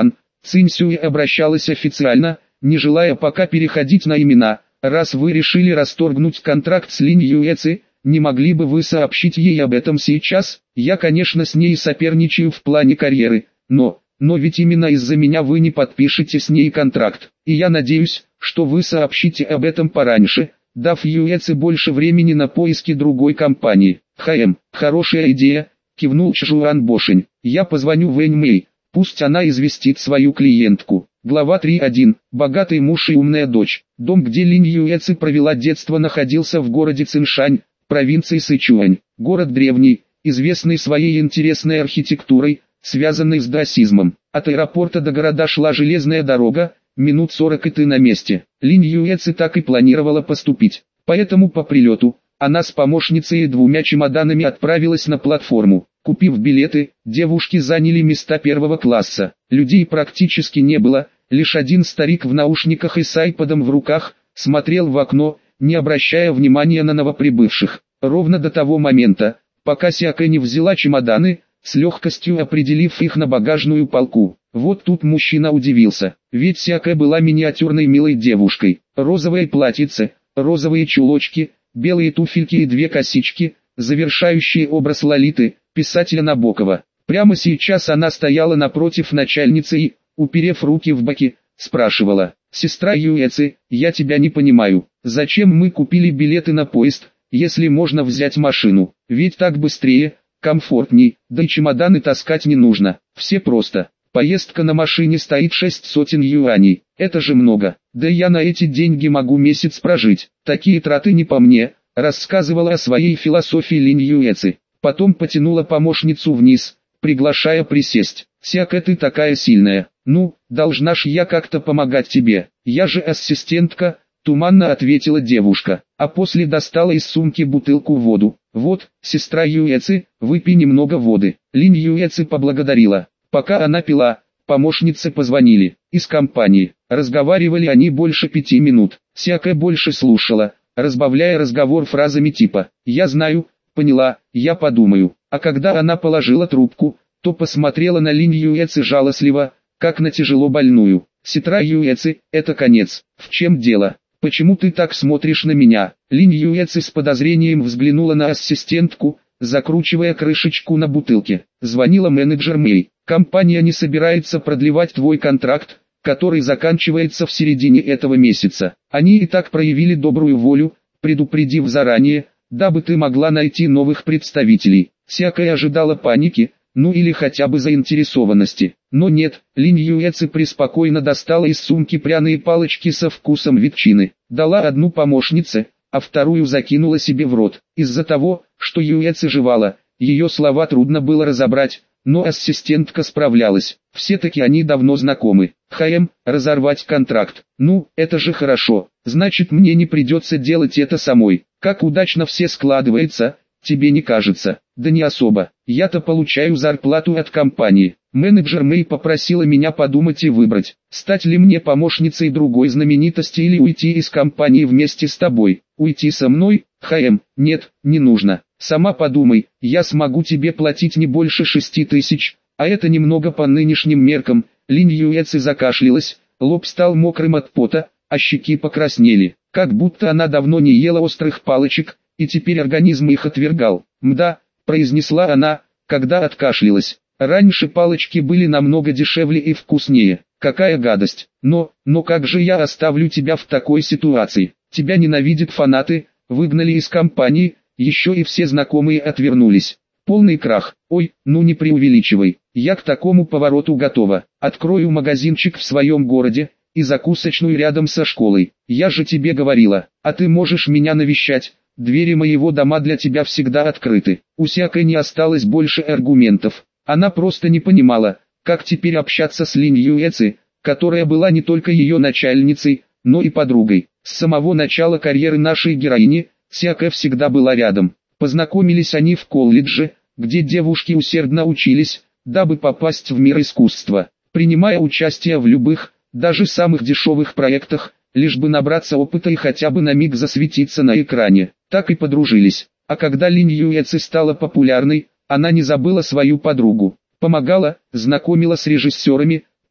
A: Цинь Сюэ обращалась официально, не желая пока переходить на имена. Раз вы решили расторгнуть контракт с Линь Юэци, не могли бы вы сообщить ей об этом сейчас? Я, конечно, с ней соперничаю в плане карьеры, но ведь именно из-за меня вы не подпишете с ней контракт. И я надеюсь, что вы сообщите об этом пораньше, дав Юэци больше времени на поиски другой компании. Хорошая идея, кивнул Чжуан Бошень. Я позвоню Вэнь Мэй, пусть она известит свою клиентку. Глава 3.1. Богатый муж и умная дочь. Дом, где Линь Юэци провела детство, находился в городе Циншань, провинции Сычуань. Город древний, известный своей интересной архитектурой, связанной с даосизмом. От аэропорта до города шла железная дорога, минут 40 и ты на месте. Линь Юэци так и планировала поступить. Поэтому по прилету, она с помощницей и 2 чемоданами отправилась на платформу. Купив билеты, девушки заняли места первого класса. Людей практически не было, лишь один старик в наушниках и с айподом в руках, смотрел в окно, не обращая внимания на новоприбывших. Ровно до того момента, пока Сяке не взяла чемоданы, с легкостью определив их на багажную полку. Вот тут мужчина удивился, ведь Сяке была миниатюрной милой девушкой. Розовое платьице, розовые чулочки, белые туфельки и 2 косички, завершающие образ Лолиты, писателя Набокова. Прямо сейчас она стояла напротив начальницы и, уперев руки в боки, спрашивала: «Сестра Юэци, я тебя не понимаю, зачем мы купили билеты на поезд, если можно взять машину? Ведь так быстрее, комфортней, да и чемоданы таскать не нужно. Все просто. Поездка на машине стоит 600 юаней, это же много, да я на эти деньги могу месяц прожить. Такие траты не по мне», рассказывала о своей философии Линь Юэци. Потом потянула помощницу вниз, приглашая присесть. «Сяке, ты такая сильная, должна ж я как-то помогать тебе, я же ассистентка», туманно ответила девушка, а после достала из сумки бутылку воду. «Вот, сестра Юэци, выпей немного воды». Линь Юэци поблагодарила. Пока она пила, помощницы позвонили из компании. Разговаривали они больше 5 минут. Сяке больше слушала, разбавляя разговор фразами типа «я знаю», «поняла», «я подумаю». А когда она положила трубку, то посмотрела на Линь Юэци жалостливо, как на тяжело больную. «Сестра Юэци, это конец. В чем дело? Почему ты так смотришь на меня?» Линь Юэци с подозрением взглянула на ассистентку, закручивая крышечку на бутылке. Звонила менеджер Мэй. «Компания не собирается продлевать твой контракт, который заканчивается в середине этого месяца. Они и так проявили добрую волю, предупредив заранее, дабы ты могла найти новых представителей». Сякая ожидала паники, или хотя бы заинтересованности. Но нет, Линь Юэци преспокойно достала из сумки пряные палочки со вкусом ветчины, дала одну помощнице, а вторую закинула себе в рот. Из-за того, что Юэци жевала, ее слова трудно было разобрать, но ассистентка справлялась. Все-таки они давно знакомы. Разорвать контракт. Это же хорошо. Значит, мне не придется делать это самой. Как удачно все складывается, тебе не кажется? Да не особо. Я-то получаю зарплату от компании. Менеджер Мэй попросила меня подумать и выбрать, стать ли мне помощницей другой знаменитости или уйти из компании вместе с тобой. Уйти со мной? Нет, не нужно. Сама подумай, я смогу тебе платить не больше 6000, а это немного по нынешним меркам. Линь Юэци закашлялась, лоб стал мокрым от пота, а щеки покраснели, как будто она давно не ела острых палочек, и теперь организм их отвергал. «Мда», произнесла она, когда откашлялась. «Раньше палочки были намного дешевле и вкуснее. Какая гадость. Но как же я оставлю тебя в такой ситуации? Тебя ненавидят фанаты, выгнали из компании, еще и все знакомые отвернулись. Полный крах. Ой, не преувеличивай. Я к такому повороту готова. Открою магазинчик в своем городе и закусочную рядом со школой. Я же тебе говорила, а ты можешь меня навещать. Двери моего дома для тебя всегда открыты». У Сякой не осталось больше аргументов. Она просто не понимала, как теперь общаться с Линь Юэци, которая была не только ее начальницей, но и подругой. С самого начала карьеры нашей героини, Сякой всегда была рядом. Познакомились они в колледже, где девушки усердно учились, дабы попасть в мир искусства, принимая участие в любых, даже самых дешевых проектах, лишь бы набраться опыта и хотя бы на миг засветиться на экране. Так и подружились. А когда Линь Юэци стала популярной, она не забыла свою подругу. Помогала, знакомила с режиссерами,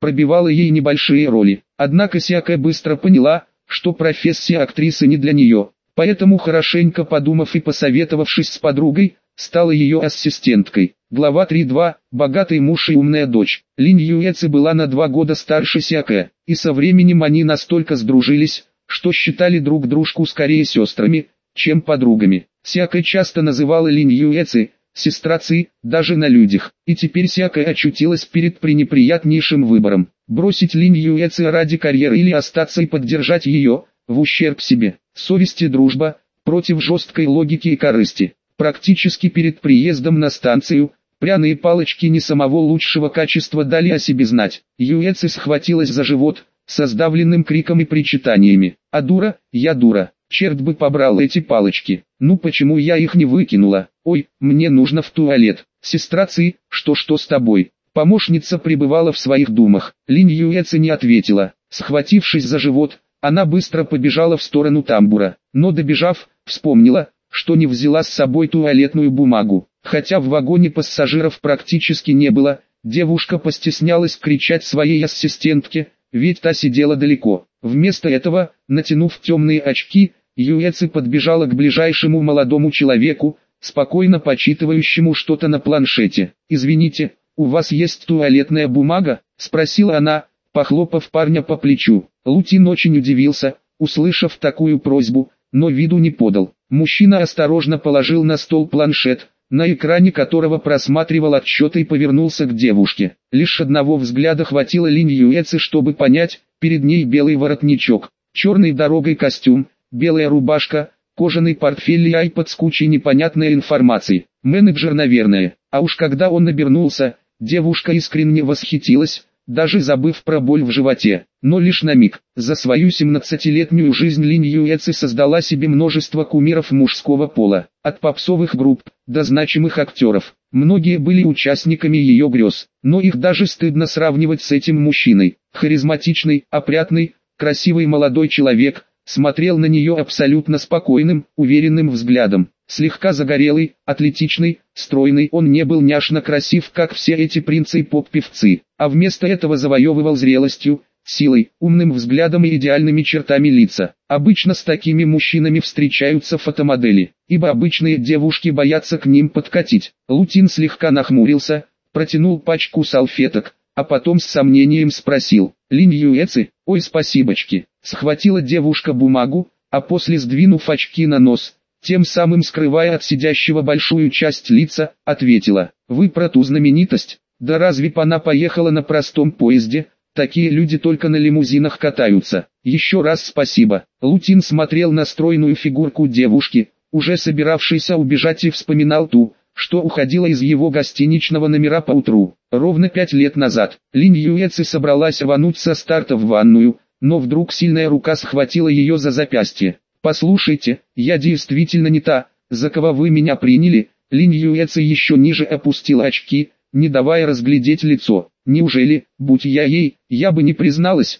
A: пробивала ей небольшие роли. Однако Сиака быстро поняла, что профессия актрисы не для нее, поэтому, хорошенько подумав и посоветовавшись с подругой, стала ее ассистенткой. Глава 3.2. Богатый муж и умная дочь. Линь Юэци была на 2 года старше Сиака, и со временем они настолько сдружились, что считали друг дружку скорее сестрами, чем подругами. Сиака часто называла Линь Юэци «сестра Ци», даже на людях, и теперь Сиака очутилась перед пренеприятнейшим выбором: бросить Линь Юэци ради карьеры или остаться и поддержать ее, в ущерб себе. Совесть и дружба, против жесткой логики и корысти. Практически перед приездом на станцию, пряные палочки не самого лучшего качества дали о себе знать. Юэци схватилась за живот, со сдавленным криком и причитаниями. «А дура, я дура, черт бы побрал эти палочки, ну почему я их не выкинула? Ой, мне нужно в туалет. Сестра Ци, что с тобой?» Помощница пребывала в своих думах. Линь Юэци не ответила. Схватившись за живот, она быстро побежала в сторону тамбура, но добежав, вспомнила, что не взяла с собой туалетную бумагу. Хотя в вагоне пассажиров практически не было, девушка постеснялась кричать своей ассистентке, ведь та сидела далеко. Вместо этого, натянув темные очки, Юэци подбежала к ближайшему молодому человеку, спокойно почитывающему что-то на планшете. «Извините, у вас есть туалетная бумага?» – спросила она, похлопав парня по плечу. Лутин очень удивился, услышав такую просьбу, но виду не подал. Мужчина осторожно положил на стол планшет, на экране которого просматривал отчеты, и повернулся к девушке. Лишь одного взгляда хватило Линь Юэци, чтобы понять: перед ней белый воротничок, черный дорогой костюм, белая рубашка, кожаный портфель и айпад с кучей непонятной информации. Менеджер, наверное. А уж когда он обернулся, девушка искренне восхитилась, даже забыв про боль в животе. Но лишь на миг. За свою 17-летнюю жизнь Линь Юэци создала себе множество кумиров мужского пола, от попсовых групп до значимых актеров. Многие были участниками ее грез, но их даже стыдно сравнивать с этим мужчиной. Харизматичный, опрятный, красивый молодой человек смотрел на нее абсолютно спокойным, уверенным взглядом. Слегка загорелый, атлетичный, стройный, он не был няшно красив, как все эти принцы и поп-певцы, а вместо этого завоевывал зрелостью, силой, умным взглядом и идеальными чертами лица. Обычно с такими мужчинами встречаются фотомодели, ибо обычные девушки боятся к ним подкатить. Лутин слегка нахмурился, протянул пачку салфеток, а потом с сомнением спросил: «Линь Юэци?» «Ой, спасибочки». Схватила девушка бумагу, а после, сдвинув очки на нос, тем самым скрывая от сидящего большую часть лица, ответила: «Вы про ту знаменитость? Да разве б она поехала на простом поезде? Такие люди только на лимузинах катаются». «Еще раз спасибо». Лутин смотрел на стройную фигурку девушки, уже собиравшейся убежать, и вспоминал ту, что уходила из его гостиничного номера поутру. Ровно 5 лет назад Линь Юэци собралась рвануть со старта в ванную, но вдруг сильная рука схватила ее за запястье. «Послушайте, я действительно не та, за кого вы меня приняли». Линь Юэци еще ниже опустила очки, не давая разглядеть лицо. «Неужели, будь я ей, я бы не призналась?»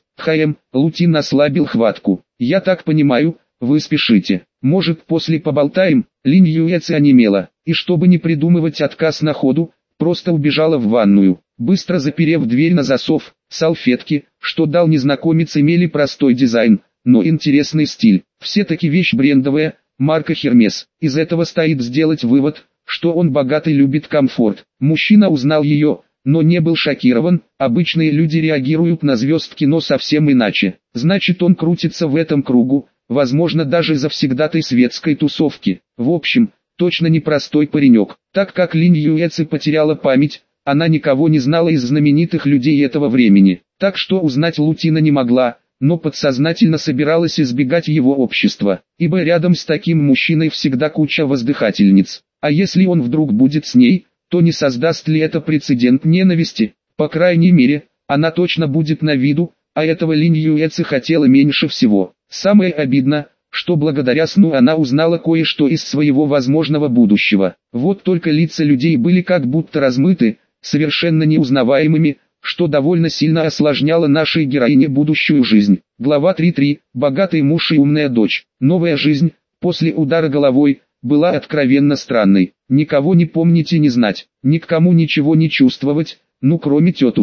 A: Лутин ослабил хватку. «Я так понимаю, вы спешите. Может, после поболтаем?» Линь Юэци онемела, и чтобы не придумывать отказ на ходу, просто убежала в ванную, быстро заперев дверь на засов. Салфетки, что дал незнакомец, имели простой дизайн, но интересный стиль. Все-таки вещь брендовая, марка Hermes. Из этого стоит сделать вывод, что он богатый, любит комфорт. Мужчина узнал ее, но не был шокирован. Обычные люди реагируют на звезд кино совсем иначе. Значит, он крутится в этом кругу, возможно, даже завсегдатай светской тусовки. В общем, точно непростой паренек. Так как Линь Юэци потеряла память, она никого не знала из знаменитых людей этого времени, так что узнать Лутина не могла, но подсознательно собиралась избегать его общества, ибо рядом с таким мужчиной всегда куча воздыхательниц. А если он вдруг будет с ней, то не создаст ли это прецедент ненависти? По крайней мере, она точно будет на виду, а этого Линь Юэци хотела меньше всего. Самое обидно, что благодаря сну она узнала кое-что из своего возможного будущего. Вот только лица людей были как будто размыты, совершенно неузнаваемыми, что довольно сильно осложняло нашей героине будущую жизнь. Глава 3.3. Богатый муж и умная дочь. Новая жизнь, после удара головой, была откровенно странной. Никого не помнить и не знать, ни к кому ничего не чувствовать, ну кроме тетушки.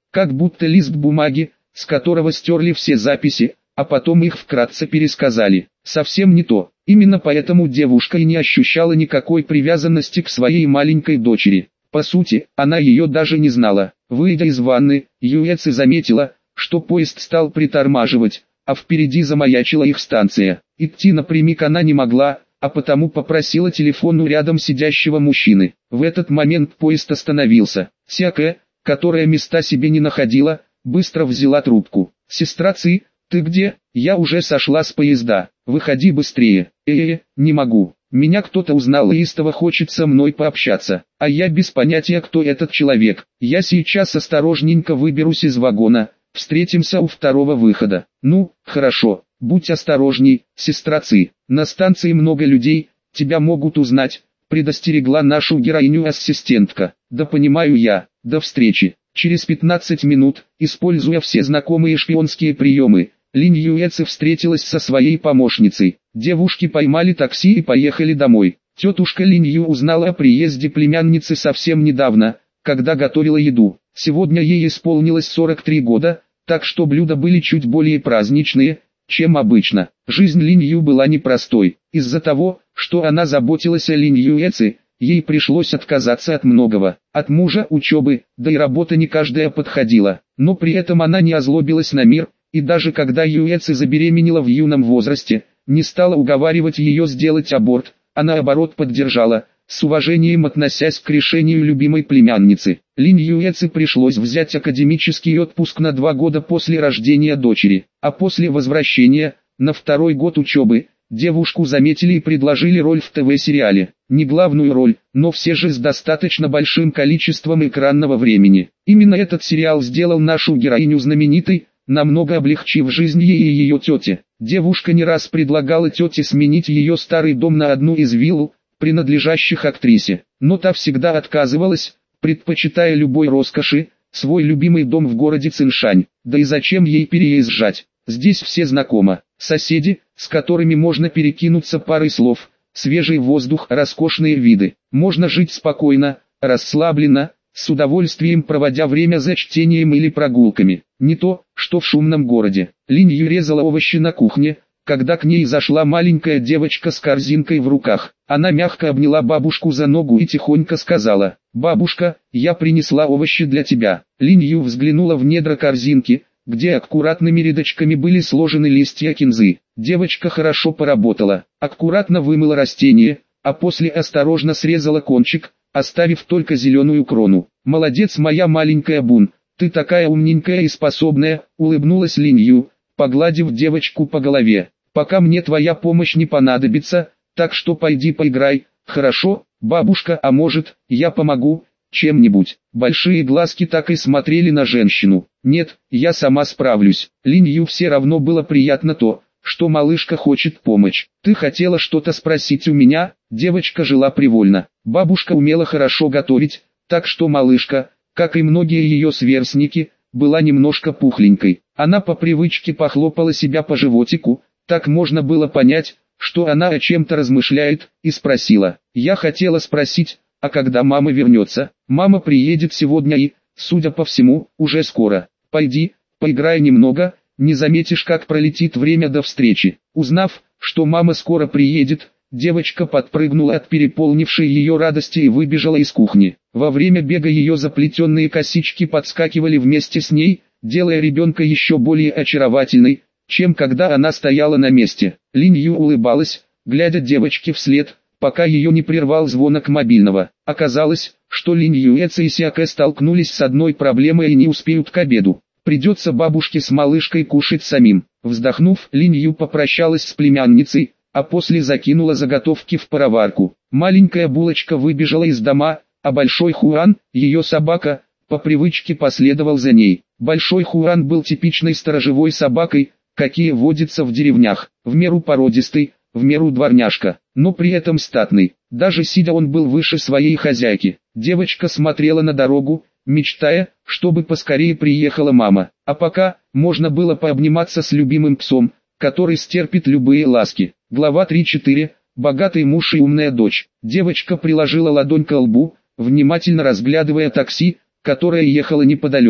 A: как будто лист бумаги, с которого стерли все записи, а потом их вкратце пересказали. Совсем не то. Именно поэтому девушка и не ощущала никакой привязанности к своей маленькой дочери. По сути, она ее даже не знала. Выйдя из ванны, Юэци заметила, что поезд стал притормаживать, а впереди замаячила их станция. Идти напрямик она не могла, а потому попросила телефон у рядом сидящего мужчины. В этот момент поезд остановился. Сяке, которая места себе не находила, быстро взяла трубку. «Сестра Ци, ты где? Я уже сошла с поезда. Выходи быстрее». Не могу. Меня кто-то узнал и истово хочет со мной пообщаться. А я без понятия, кто этот человек. Я сейчас осторожненько выберусь из вагона. Встретимся у второго выхода. Ну, хорошо. Будь осторожней, сестра Ци. На станции много людей, тебя могут узнать, предостерегла нашу героиню ассистентка. Да понимаю я. До встречи. Через 15 минут, используя все знакомые шпионские приемы, Линь Юэци встретилась со своей помощницей. Девушки поймали такси и поехали домой. Тетушка Линь Ю узнала о приезде племянницы совсем недавно, когда готовила еду. Сегодня ей исполнилось 43 года, так что блюда были чуть более праздничные, чем обычно. Жизнь Линь Ю была непростой. Из-за того, что она заботилась о Линь Юэци, ей пришлось отказаться от многого. От мужа, учебы, да и работа не каждая подходила. Но при этом она не озлобилась на мир, и даже когда Юэци забеременела в юном возрасте, не стала уговаривать ее сделать аборт, а наоборот поддержала, с уважением относясь к решению любимой племянницы. Линь Юэци пришлось взять академический отпуск на 2 года после рождения дочери, а после возвращения, на 2-й год учебы, девушку заметили и предложили роль в ТВ-сериале. Не главную роль, но все же с достаточно большим количеством экранного времени. Именно этот сериал сделал нашу героиню знаменитой, намного облегчив жизнь ей и ее тете. Девушка не раз предлагала тете сменить ее старый дом на одну из вилл, принадлежащих актрисе, но та всегда отказывалась, предпочитая любой роскоши, свой любимый дом в городе Циншань. Да и зачем ей переезжать? Здесь все знакомы, соседи, с которыми можно перекинуться парой слов, свежий воздух, роскошные виды. Можно жить спокойно, расслабленно, с удовольствием проводя время за чтением или прогулками. Не то, что в шумном городе. Линь Ю резала овощи на кухне, когда к ней зашла маленькая девочка с корзинкой в руках. Она мягко обняла бабушку за ногу и тихонько сказала: «Бабушка, я принесла овощи для тебя». Линь Ю взглянула в недра корзинки, где аккуратными рядочками были сложены листья кинзы. Девочка хорошо поработала, аккуратно вымыла растение, а после осторожно срезала кончик, оставив только зеленую крону. «Молодец, моя маленькая Бун, ты такая умненькая и способная», — улыбнулась Линь Ю, погладив девочку по голове. «Пока мне твоя помощь не понадобится, так что пойди поиграй, хорошо, бабушка, а может, я помогу чем-нибудь?» Большие глазки так и смотрели на женщину. «Нет, я сама справлюсь». Линь Ю все равно было приятно то, что малышка хочет помочь. «Ты хотела что-то спросить у меня?» Девочка жила привольно. Бабушка умела хорошо готовить, так что малышка, как и многие ее сверстники, была немножко пухленькой. Она по привычке похлопала себя по животику, так можно было понять, что она о чем-то размышляет, и спросила: «Я хотела спросить, а когда мама вернется?» «Мама приедет сегодня и, судя по всему, уже скоро. Пойди, поиграй немного, не заметишь, как пролетит время до встречи». Узнав, что мама скоро приедет, девочка подпрыгнула от переполнившей ее радости и выбежала из кухни. Во время бега ее заплетенные косички подскакивали вместе с ней, делая ребенка еще более очаровательной, чем когда она стояла на месте. Линь Ю улыбалась, глядя девочке вслед, пока ее не прервал звонок мобильного. Оказалось, что Линь Юэци и Сяке столкнулись с одной проблемой и не успеют к обеду. Придется бабушке с малышкой кушать самим. Вздохнув, Линь Ю попрощалась с племянницей, а после закинула заготовки в пароварку. Маленькая булочка выбежала из дома, а Большой Хуан, ее собака, по привычке последовал за ней. Большой Хуан был типичной сторожевой собакой, какие водятся в деревнях, в меру породистый, в меру дворняжка, но при этом статный. Даже сидя он был выше своей хозяйки. Девочка смотрела на дорогу, мечтая, чтобы поскорее приехала мама. А пока, можно было пообниматься с любимым псом, который стерпит любые ласки. Глава 3.4. Богатый муж и умная дочь. Девочка приложила ладонь к лбу, внимательно разглядывая такси, которое ехало неподалеку.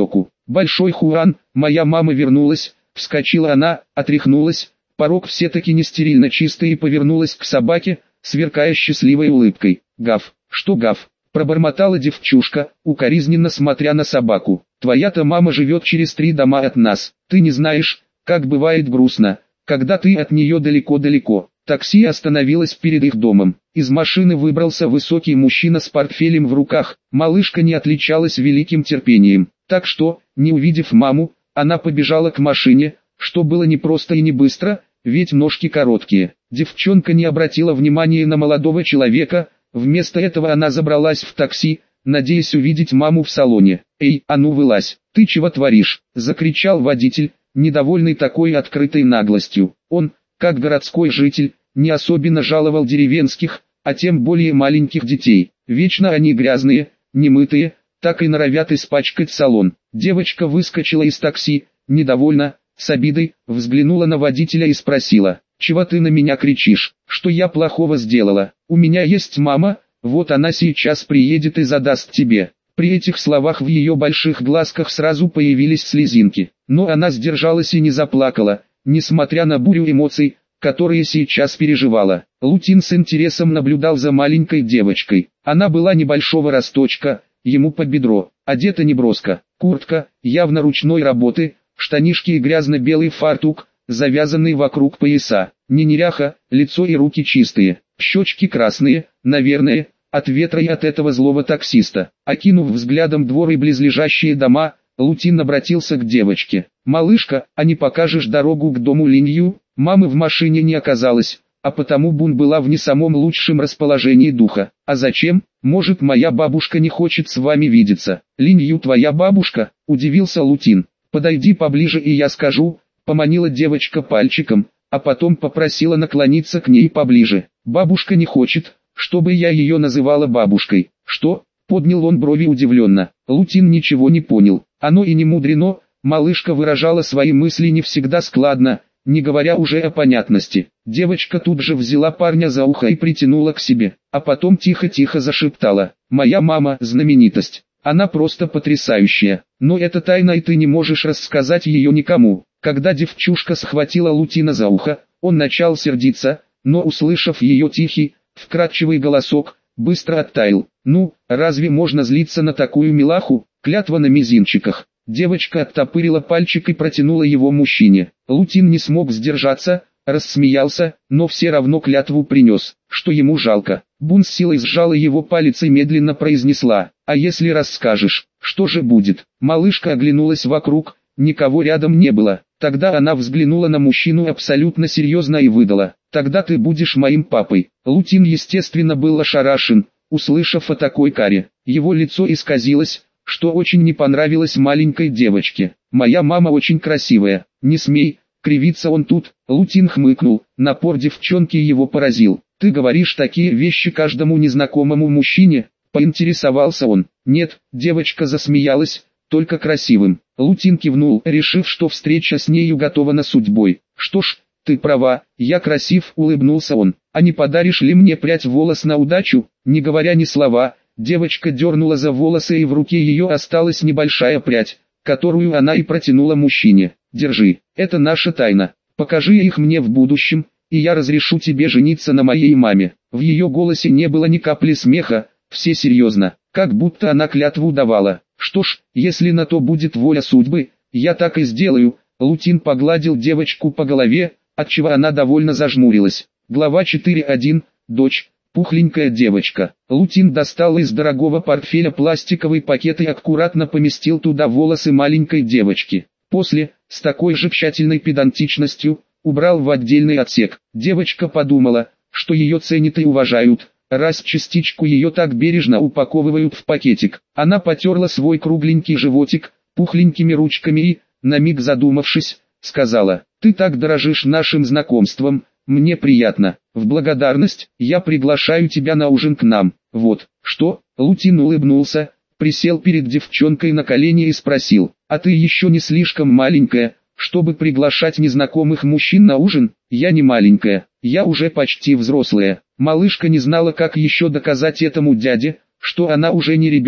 A: Большой Хуан, моя мама вернулась, вскочила она, отряхнулась, порог все-таки не стерильно чистый и повернулась к собаке, сверкая счастливой улыбкой. Гав, что гав? Пробормотала девчушка, укоризненно смотря на собаку. Твоя-то мама живет через 3 дома от нас. Ты не знаешь, как бывает грустно, когда ты от нее далеко-далеко. Такси остановилось перед их домом. Из машины выбрался высокий мужчина с портфелем в руках. Малышка не отличалась великим терпением. Так что, не увидев маму, она побежала к машине, что было непросто и не быстро, ведь ножки короткие. Девчонка не обратила внимания на молодого человека. Вместо этого она забралась в такси, надеясь увидеть маму в салоне. «Эй, а ну вылазь, ты чего творишь?» – закричал водитель, недовольный такой открытой наглостью. Он, как городской житель, не особенно жаловал деревенских, а тем более маленьких детей. Вечно они грязные, немытые, так и норовят испачкать салон. Девочка выскочила из такси, недовольно, с обидой, взглянула на водителя и спросила: «Чего ты на меня кричишь? Что я плохого сделала? У меня есть мама, вот она сейчас приедет и задаст тебе». При этих словах в ее больших глазках сразу появились слезинки, но она сдержалась и не заплакала, несмотря на бурю эмоций, которые сейчас переживала. Лутин с интересом наблюдал за маленькой девочкой. Она была небольшого росточка, ему под бедро, одета неброско, куртка, явно ручной работы, штанишки и грязно-белый фартук, завязанный вокруг пояса. Не неряха, лицо и руки чистые, щечки красные, наверное, от ветра и от этого злого таксиста. Окинув взглядом двор и близлежащие дома, Лутин обратился к девочке. «Малышка, а не покажешь дорогу к дому Линью?» Мамы в машине не оказалось, а потому Бун была в не самом лучшем расположении духа. «А зачем? Может, моя бабушка не хочет с вами видеться?» «Линью твоя бабушка?» – удивился Лутин. «Подойди поближе и я скажу», – поманила девочка пальчиком, а потом попросила наклониться к ней поближе. «Бабушка не хочет, чтобы я ее называла бабушкой». «Что?» – поднял он брови удивленно. Лутин ничего не понял. Оно и не мудрено, малышка выражала свои мысли не всегда складно, не говоря уже о понятности. Девочка тут же взяла парня за ухо и притянула к себе, а потом тихо-тихо зашептала: «Моя мама – знаменитость. Она просто потрясающая, но это тайна и ты не можешь рассказать ее никому». Когда девчушка схватила Лутина за ухо, он начал сердиться, но услышав ее тихий, вкрадчивый голосок, быстро оттаял. «Ну, разве можно злиться на такую милаху?» Клятва на мизинчиках. Девочка оттопырила пальчик и протянула его мужчине. Лутин не смог сдержаться, рассмеялся, но все равно клятву принес, что ему жалко. Бун с силой сжала его палец и медленно произнесла: «А если расскажешь, что же будет?» Малышка оглянулась вокруг, никого рядом не было. Тогда она взглянула на мужчину абсолютно серьезно и выдала: «Тогда ты будешь моим папой». Лутин естественно был ошарашен, услышав о такой каре. Его лицо исказилось, что очень не понравилось маленькой девочке. «Моя мама очень красивая, не смей», кривиться он тут. Лутин хмыкнул, напор девчонки его поразил. «Ты говоришь такие вещи каждому незнакомому мужчине?» Поинтересовался он. «Нет», девочка засмеялась, «только красивым». Лутин кивнул, решив, что встреча с нею готова судьбой. «Что ж, ты права, я красив», улыбнулся он. «А не подаришь ли мне прядь волос на удачу?» Не говоря ни слова, девочка дернула за волосы и в руке ее осталась небольшая прядь, которую она и протянула мужчине. «Держи, это наша тайна. Покажи их мне в будущем, и я разрешу тебе жениться на моей маме». В ее голосе не было ни капли смеха, все серьезно, как будто она клятву давала. «Что ж, если на то будет воля судьбы, я так и сделаю». Лутин погладил девочку по голове, отчего она довольно зажмурилась. Глава 4.1. Дочь. Пухленькая девочка. Лутин достал из дорогого портфеля пластиковый пакет и аккуратно поместил туда волосы маленькой девочки. После, с такой же тщательной педантичностью, убрал в отдельный отсек. Девочка подумала, что ее ценят и уважают, раз частичку ее так бережно упаковывают в пакетик. Она потерла свой кругленький животик пухленькими ручками и, на миг задумавшись, сказала: «Ты так дорожишь нашим знакомством, мне приятно. В благодарность я приглашаю тебя на ужин к нам». «Вот, что?» Лутин улыбнулся, присел перед девчонкой на колени и спросил: «А ты еще не слишком маленькая, чтобы приглашать незнакомых мужчин на ужин?» «Я не маленькая, я уже почти взрослая». Малышка не знала, как еще доказать этому дяде, что она уже не ребенок,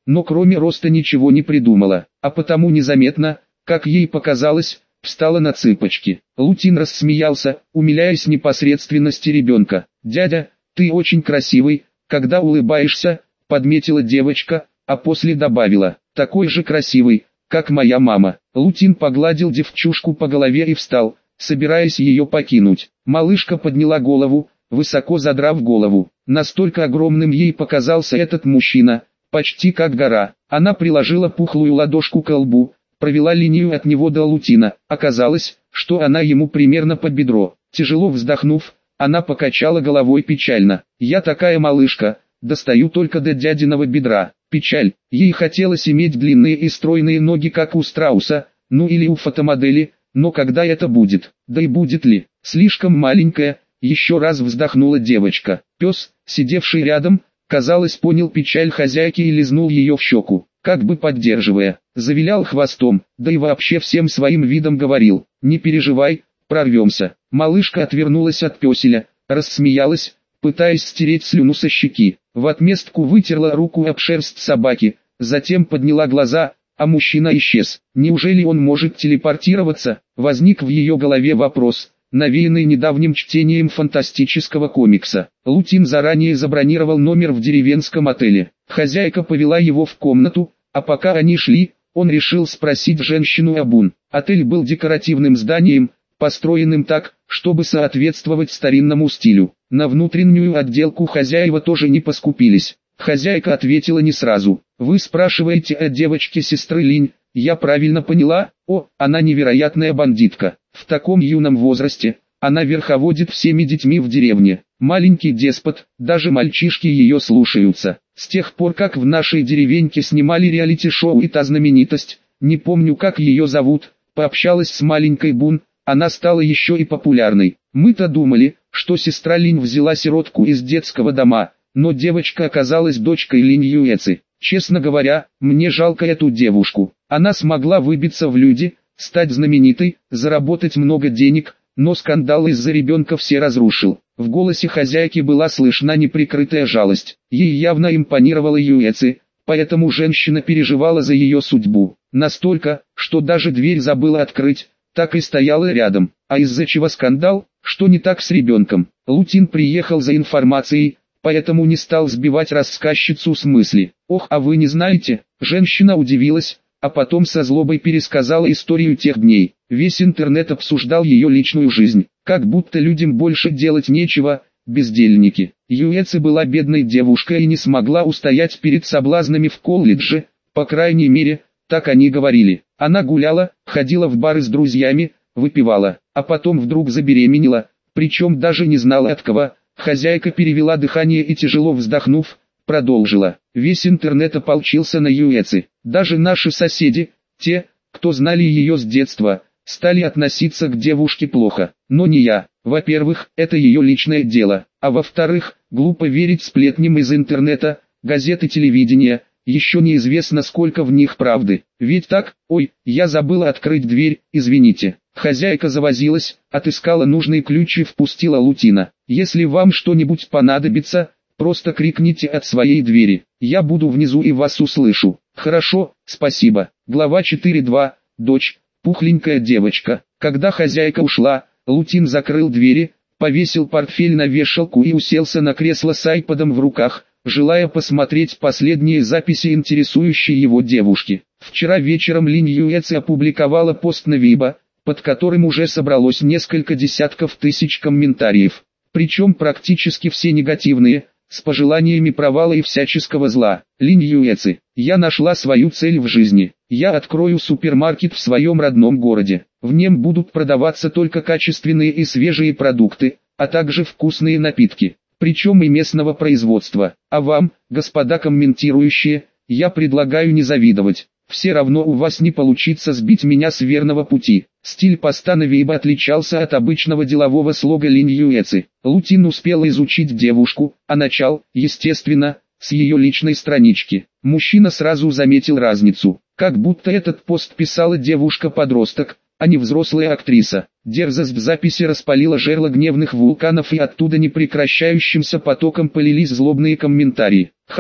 A: но кроме роста ничего не придумала, а потому незаметно, как ей показалось, встала на цыпочки. Лутин рассмеялся, умиляясь непосредственности ребенка. «Дядя, ты очень красивый, когда улыбаешься», — подметила девочка, а после добавила, «такой же красивый, как моя мама». Лутин погладил девчушку по голове и встал, собираясь ее покинуть. Малышка подняла голову, высоко задрав голову. Настолько огромным ей показался этот мужчина, почти как гора. Она приложила пухлую ладошку к лбу, провела линию от него до Лутина. Оказалось, что она ему примерно под бедро. Тяжело вздохнув, она покачала головой печально. «Я такая малышка, достаю только до дядиного бедра». Печаль. Ей хотелось иметь длинные и стройные ноги, как у страуса, ну или у фотомодели, но когда это будет? Да и будет ли? Слишком маленькая. Еще раз вздохнула девочка. Пес, сидевший рядом, казалось, понял печаль хозяйки и лизнул ее в щеку, как бы поддерживая. Завилял хвостом, да и вообще всем своим видом говорил: «Не переживай, прорвемся». Малышка отвернулась от песеля, рассмеялась, пытаясь стереть слюну со щеки. В отместку вытерла руку об шерсть собаки, затем подняла глаза, а мужчина исчез. Неужели он может телепортироваться? Возник в ее голове вопрос, навеянный недавним чтением фантастического комикса. Лутин заранее забронировал номер в деревенском отеле. Хозяйка повела его в комнату, а пока они шли, он решил спросить женщину Абун. Отель был декоративным зданием, построенным так, чтобы соответствовать старинному стилю. На внутреннюю отделку хозяева тоже не поскупились. Хозяйка ответила не сразу. «Вы спрашиваете о девочке сестры Линь, я правильно поняла? О, она невероятная бандитка. В таком юном возрасте, она верховодит всеми детьми в деревне. Маленький деспот, даже мальчишки ее слушаются. С тех пор, как в нашей деревеньке снимали реалити-шоу, и та знаменитость, не помню как ее зовут, пообщалась с маленькой Бун, она стала еще и популярной. Мы-то думали, что сестра Линь взяла сиротку из детского дома, но девочка оказалась дочкой Линь Юэци. Честно говоря, мне жалко эту девушку. Она смогла выбиться в люди, стать знаменитой, заработать много денег, но скандал из-за ребенка все разрушил». В голосе хозяйки была слышна неприкрытая жалость. Ей явно импонировала Юэци, поэтому женщина переживала за ее судьбу. Настолько, что даже дверь забыла открыть, так и стояла рядом. А из-за чего скандал? Что не так с ребенком? Лутин приехал за информацией, поэтому не стал сбивать рассказчицу с мысли. «Ох, а вы не знаете?» Женщина удивилась, а потом со злобой пересказала историю тех дней. Весь интернет обсуждал ее личную жизнь, как будто людям больше делать нечего, бездельники. Юэци была бедной девушкой и не смогла устоять перед соблазнами в колледже, по крайней мере, так они говорили. Она гуляла, ходила в бары с друзьями, выпивала, а потом вдруг забеременела, причем даже не знала от кого. Хозяйка перевела дыхание и, тяжело вздохнув, продолжила. Весь интернет ополчился на Юэци. Даже наши соседи, те, кто знали ее с детства, стали относиться к девушке плохо. Но не я. Во-первых, это ее личное дело, а во-вторых, глупо верить сплетням из интернета, газет и телевидения. Еще неизвестно, сколько в них правды. Ведь так? Ой, я забыла открыть дверь, извините. Хозяйка завозилась, отыскала нужный ключ и впустила Лутина. «Если вам что-нибудь понадобится, просто крикните от своей двери. Я буду внизу и вас услышу». «Хорошо, спасибо». Глава 4.2. Дочь, пухленькая девочка. Когда хозяйка ушла, Лутин закрыл двери, повесил портфель на вешалку и уселся на кресло с айподом в руках, желая посмотреть последние записи интересующей его девушки. Вчера вечером Линь Юэци опубликовала пост на Weibo, под которым уже собралось несколько десятков тысяч комментариев. Причем практически все негативные, с пожеланиями провала и всяческого зла. Линь Юэци: «Я нашла свою цель в жизни. Я открою супермаркет в своем родном городе. В нем будут продаваться только качественные и свежие продукты, а также вкусные напитки, причем и местного производства. А вам, господа комментирующие, я предлагаю не завидовать. Все равно у вас не получится сбить меня с верного пути». Стиль поста на Weibo отличался от обычного делового слога Линь Юэци. Лутин успел изучить девушку, а начал, естественно, с ее личной странички. Мужчина сразу заметил разницу, как будто этот пост писала девушка-подросток, а не взрослая актриса. Дерзость в записи распалила жерло гневных вулканов, и оттуда непрекращающимся потоком полились злобные комментарии. «Ха,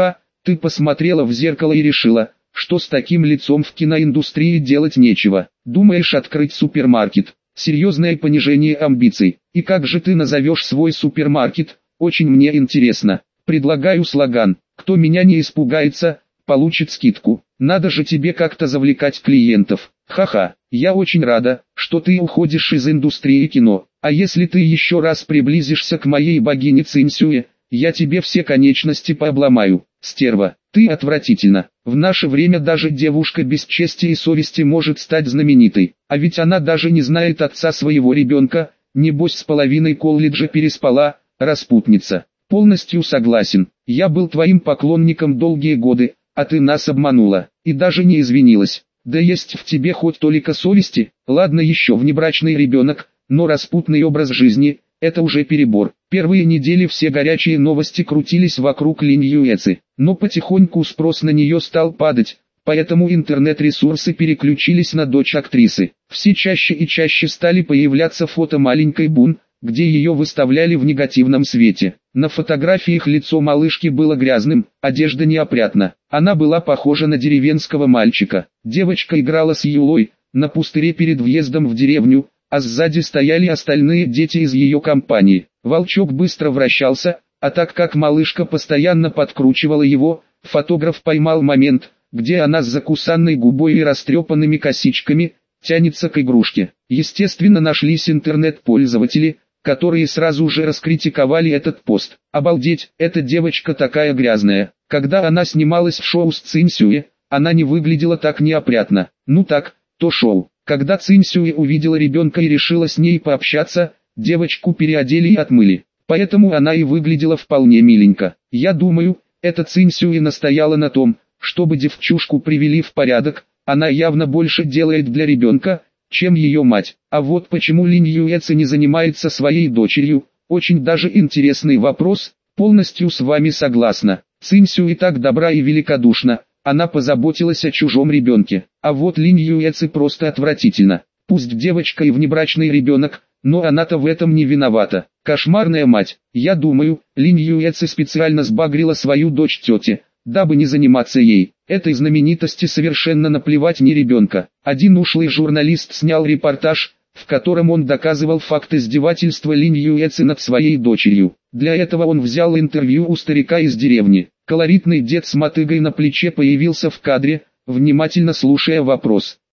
A: Ты посмотрела в зеркало и решила, что с таким лицом в киноиндустрии делать нечего. Думаешь открыть супермаркет? Серьезное понижение амбиций. И как же ты назовешь свой супермаркет? Очень мне интересно. Предлагаю слоган: кто меня не испугается, получит скидку. Надо же тебе как-то завлекать клиентов. Ха-ха, я очень рада, что ты уходишь из индустрии кино. А если ты еще раз приблизишься к моей богине Цинсюэ, я тебе все конечности пообломаю. Стерва, ты отвратительна. В наше время даже девушка без чести и совести может стать знаменитой. А ведь она даже не знает отца своего ребенка, небось с половиной колледжа переспала, распутница. Полностью согласен. Я был твоим поклонником долгие годы, а ты нас обманула, и даже не извинилась. Да есть в тебе хоть толика совести? Ладно еще внебрачный ребенок, но распутный образ жизни – это уже перебор. Первые недели все горячие новости крутились вокруг Линь Юэци, но потихоньку спрос на нее стал падать, поэтому интернет-ресурсы переключились на дочь актрисы. Все чаще и чаще стали появляться фото маленькой Бун, где ее выставляли в негативном свете. На фотографиях лицо малышки было грязным, одежда неопрятна. Она была похожа на деревенского мальчика. Девочка играла с Юлой на пустыре перед въездом в деревню, а сзади стояли остальные дети из ее компании. Волчок быстро вращался, а так как малышка постоянно подкручивала его, фотограф поймал момент, где она с закусанной губой и растрепанными косичками тянется к игрушке. Естественно, нашлись интернет-пользователи, которые сразу же раскритиковали этот пост. Обалдеть, эта девочка такая грязная. Когда она снималась в шоу с Цинсюэ, она не выглядела так неопрятно. Ну так, то шоу. Когда Цинсюэ увидела ребенка и решила с ней пообщаться, девочку переодели и отмыли. Поэтому она и выглядела вполне миленько. Я думаю, эта Цинсюэ настояла на том, чтобы девчушку привели в порядок. Она явно больше делает для ребенка, чем ее мать. А вот почему Линь Юэци не занимается своей дочерью, очень даже интересный вопрос. Полностью с вами согласна. Цинсюэ так добра и великодушна, она позаботилась о чужом ребенке. А вот Линь Юэци просто отвратительно. Пусть девочка и внебрачный ребенок, но она-то в этом не виновата. Кошмарная мать. Я думаю, Линь Юэци специально сбагрила свою дочь тете, дабы не заниматься ей. Этой знаменитости совершенно наплевать ни ребенка. Один ушлый журналист снял репортаж, в котором он доказывал факт издевательства Линь Юэци над своей дочерью. Для этого он взял интервью у старика из деревни. Колоритный дед с мотыгой на плече появился в кадре, внимательно слушая вопрос.